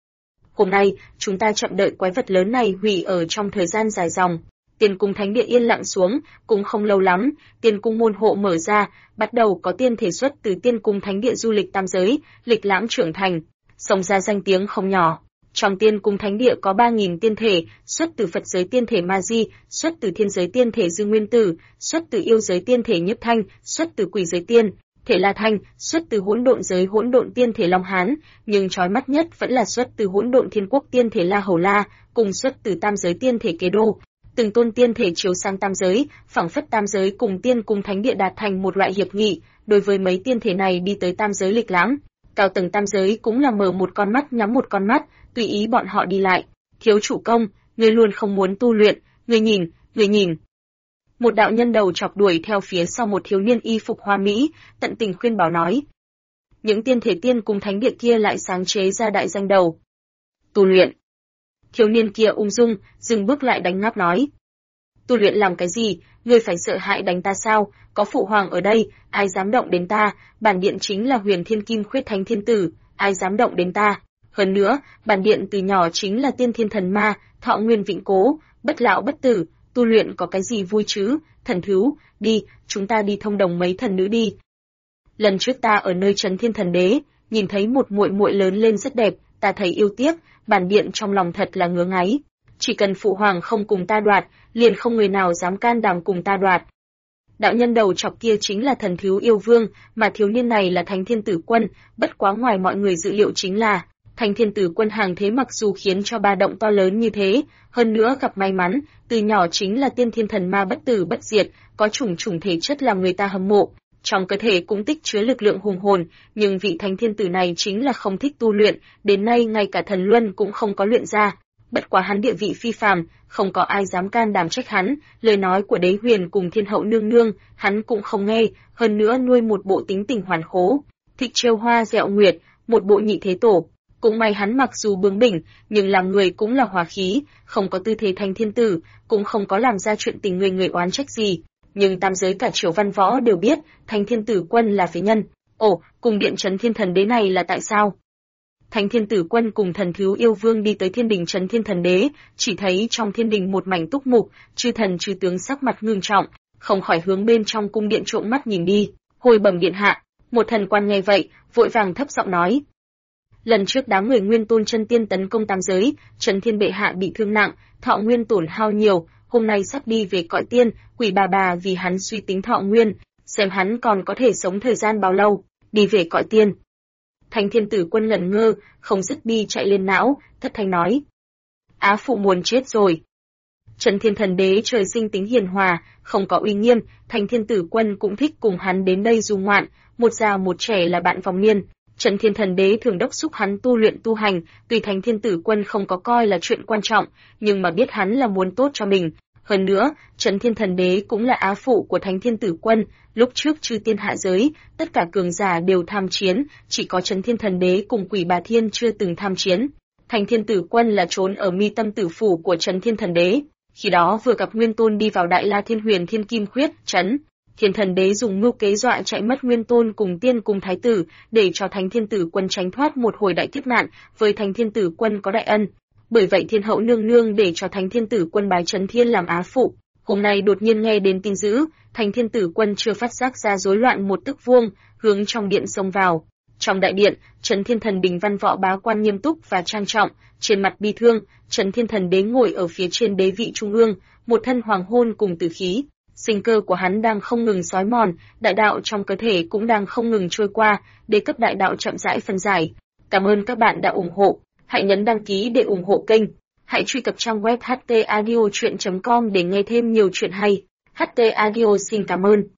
Hôm nay, chúng ta chậm đợi quái vật lớn này hủy ở trong thời gian dài dòng. Tiên cung thánh địa yên lặng xuống, cũng không lâu lắm, tiên cung môn hộ mở ra, bắt đầu có tiên thể xuất từ tiên cung thánh địa du lịch tam giới, lịch lãm trưởng thành, xông ra danh tiếng không nhỏ. Trong tiên cung thánh địa có 3.000 tiên thể, xuất từ Phật giới tiên thể Ma Di, xuất từ thiên giới tiên thể Dư Nguyên Tử, xuất từ yêu giới tiên thể Nhiếp Thanh, xuất từ quỷ giới tiên thể La Thanh, xuất từ hỗn độn giới hỗn độn tiên thể Long Hán, nhưng chói mắt nhất vẫn là xuất từ hỗn độn thiên quốc tiên thể La Hầu La, cùng xuất từ tam giới tiên thể Kế Đô. Từng tôn tiên thể chiếu sang tam giới, phảng phất tam giới cùng tiên cung thánh địa đạt thành một loại hiệp nghị, đối với mấy tiên thể này đi tới tam giới lịch lãm. Cao tầng tam giới cũng là mở một con mắt nhắm một con mắt, tùy ý bọn họ đi lại. Thiếu chủ công, ngươi luôn không muốn tu luyện, ngươi nhìn. Một đạo nhân đầu chọc đuổi theo phía sau một thiếu niên y phục hoa mỹ, tận tình khuyên bảo nói. Những tiên thể tiên cung thánh địa kia lại sáng chế ra đại danh đầu. Tu luyện. Thiếu niên kia ung dung, dừng bước lại đánh ngáp nói. Tu luyện làm cái gì, ngươi phải sợ hãi đánh ta sao, có phụ hoàng ở đây, ai dám động đến ta, bản điện chính là Huyền Thiên Kim Khuyết Thánh Thiên Tử, ai dám động đến ta. Hơn nữa, bản điện từ nhỏ chính là tiên thiên thần ma, thọ nguyên vĩnh cố, bất lão bất tử, tu luyện có cái gì vui chứ, thần thú, đi, chúng ta đi thông đồng mấy thần nữ đi. Lần trước ta ở nơi Trấn Thiên Thần Đế, nhìn thấy một muội muội lớn lên rất đẹp, ta thấy yêu tiếc, bản điện trong lòng thật là ngứa ngáy. Chỉ cần phụ hoàng không cùng ta đoạt, liền không người nào dám can đảm cùng ta đoạt. Đạo nhân đầu chọc kia chính là thần thú yêu vương, mà thiếu niên này là Thánh Thiên Tử Quân, bất quá ngoài mọi người dự liệu chính là Thánh Thiên Tử Quân hàng thế mặc dù khiến cho ba động to lớn như thế, hơn nữa gặp may mắn, từ nhỏ chính là tiên thiên thần ma bất tử bất diệt, có chủng thể chất làm người ta hâm mộ, trong cơ thể cũng tích chứa lực lượng hùng hồn, nhưng vị Thánh Thiên Tử này chính là không thích tu luyện, đến nay ngay cả thần luân cũng không có luyện ra. Bất quá hắn địa vị phi phàm, không có ai dám can đảm trách hắn, lời nói của Đế Huyền cùng Thiên Hậu nương nương, hắn cũng không nghe, hơn nữa nuôi một bộ tính tình hoàn khố, thích trêu hoa dẹo nguyệt, một bộ nhị thế tổ. Cũng may hắn mặc dù bướng bỉnh, nhưng làm người cũng là hòa khí, không có tư thế thành thiên tử, cũng không có làm ra chuyện tình người oán trách gì. Nhưng tam giới cả triều văn võ đều biết, Thánh Thiên Tử Quân là phế nhân. Ồ, cùng điện Trấn Thiên Thần Đế này là tại sao? Thánh Thiên Tử Quân cùng thần thú yêu vương đi tới thiên đình Trấn Thiên Thần Đế, chỉ thấy trong thiên đình một mảnh túc mục, chư thần chư tướng sắc mặt ngưng trọng, không khỏi hướng bên trong cung điện trộm mắt nhìn đi. Hồi bẩm điện hạ, một thần quan nghe vậy, vội vàng thấp giọng nói. Lần trước đám người Nguyên Tôn chân tiên tấn công tam giới, Trấn Thiên bệ hạ bị thương nặng, thọ nguyên tổn hao nhiều, hôm nay sắp đi về cõi tiên, quỷ bà vì hắn suy tính thọ nguyên, xem hắn còn có thể sống thời gian bao lâu, đi về cõi tiên. Thánh Thiên Tử Quân ngẩn ngơ, không dứt bi chạy lên não, thất thanh nói. Á phụ muốn chết rồi. Trấn Thiên Thần Đế trời sinh tính hiền hòa, không có uy nghiêm, Thánh Thiên Tử Quân cũng thích cùng hắn đến đây du ngoạn, một già một trẻ là bạn vòng niên. Trấn Thiên Thần Đế thường đốc xúc hắn tu luyện tu hành, tuy Thánh Thiên Tử Quân không có coi là chuyện quan trọng, nhưng mà biết hắn là muốn tốt cho mình. Hơn nữa, Trấn Thiên Thần Đế cũng là á phụ của Thánh Thiên Tử Quân, lúc trước chư tiên hạ giới, tất cả cường giả đều tham chiến, chỉ có Trấn Thiên Thần Đế cùng Quỷ Bà Thiên chưa từng tham chiến. Thánh Thiên Tử Quân là trốn ở mi tâm tử phủ của Trấn Thiên Thần Đế, khi đó vừa gặp Nguyên Tôn đi vào Đại La Thiên Huyền Thiên Kim Khuyết Trấn Thiên Thần Đế dùng mưu kế dọa chạy mất Nguyên Tôn cùng tiên cùng thái tử, để cho Thánh Thiên Tử Quân tránh thoát một hồi đại kiếp nạn, với Thánh Thiên Tử Quân có đại ân. Bởi vậy Thiên Hậu nương nương để cho Thánh Thiên Tử Quân bái Trấn Thiên làm á phụ. Hôm nay đột nhiên nghe đến tin dữ, Thánh Thiên Tử Quân chưa phát giác ra rối loạn một tức vuông, hướng trong điện xông vào. Trong đại điện, Trấn Thiên Thần Đình văn võ bá quan nghiêm túc và trang trọng, trên mặt bi thương, Trấn Thiên Thần Đế ngồi ở phía trên đế vị trung ương, một thân hoàng hôn cùng tử khí. Sinh cơ của hắn đang không ngừng xói mòn, đại đạo trong cơ thể cũng đang không ngừng trôi qua, đế cấp đại đạo chậm rãi phân giải. Cảm ơn các bạn đã ủng hộ, hãy nhấn đăng ký để ủng hộ kênh. Hãy truy cập trang web htaudio.com để nghe thêm nhiều chuyện hay. HT Audio xin cảm ơn.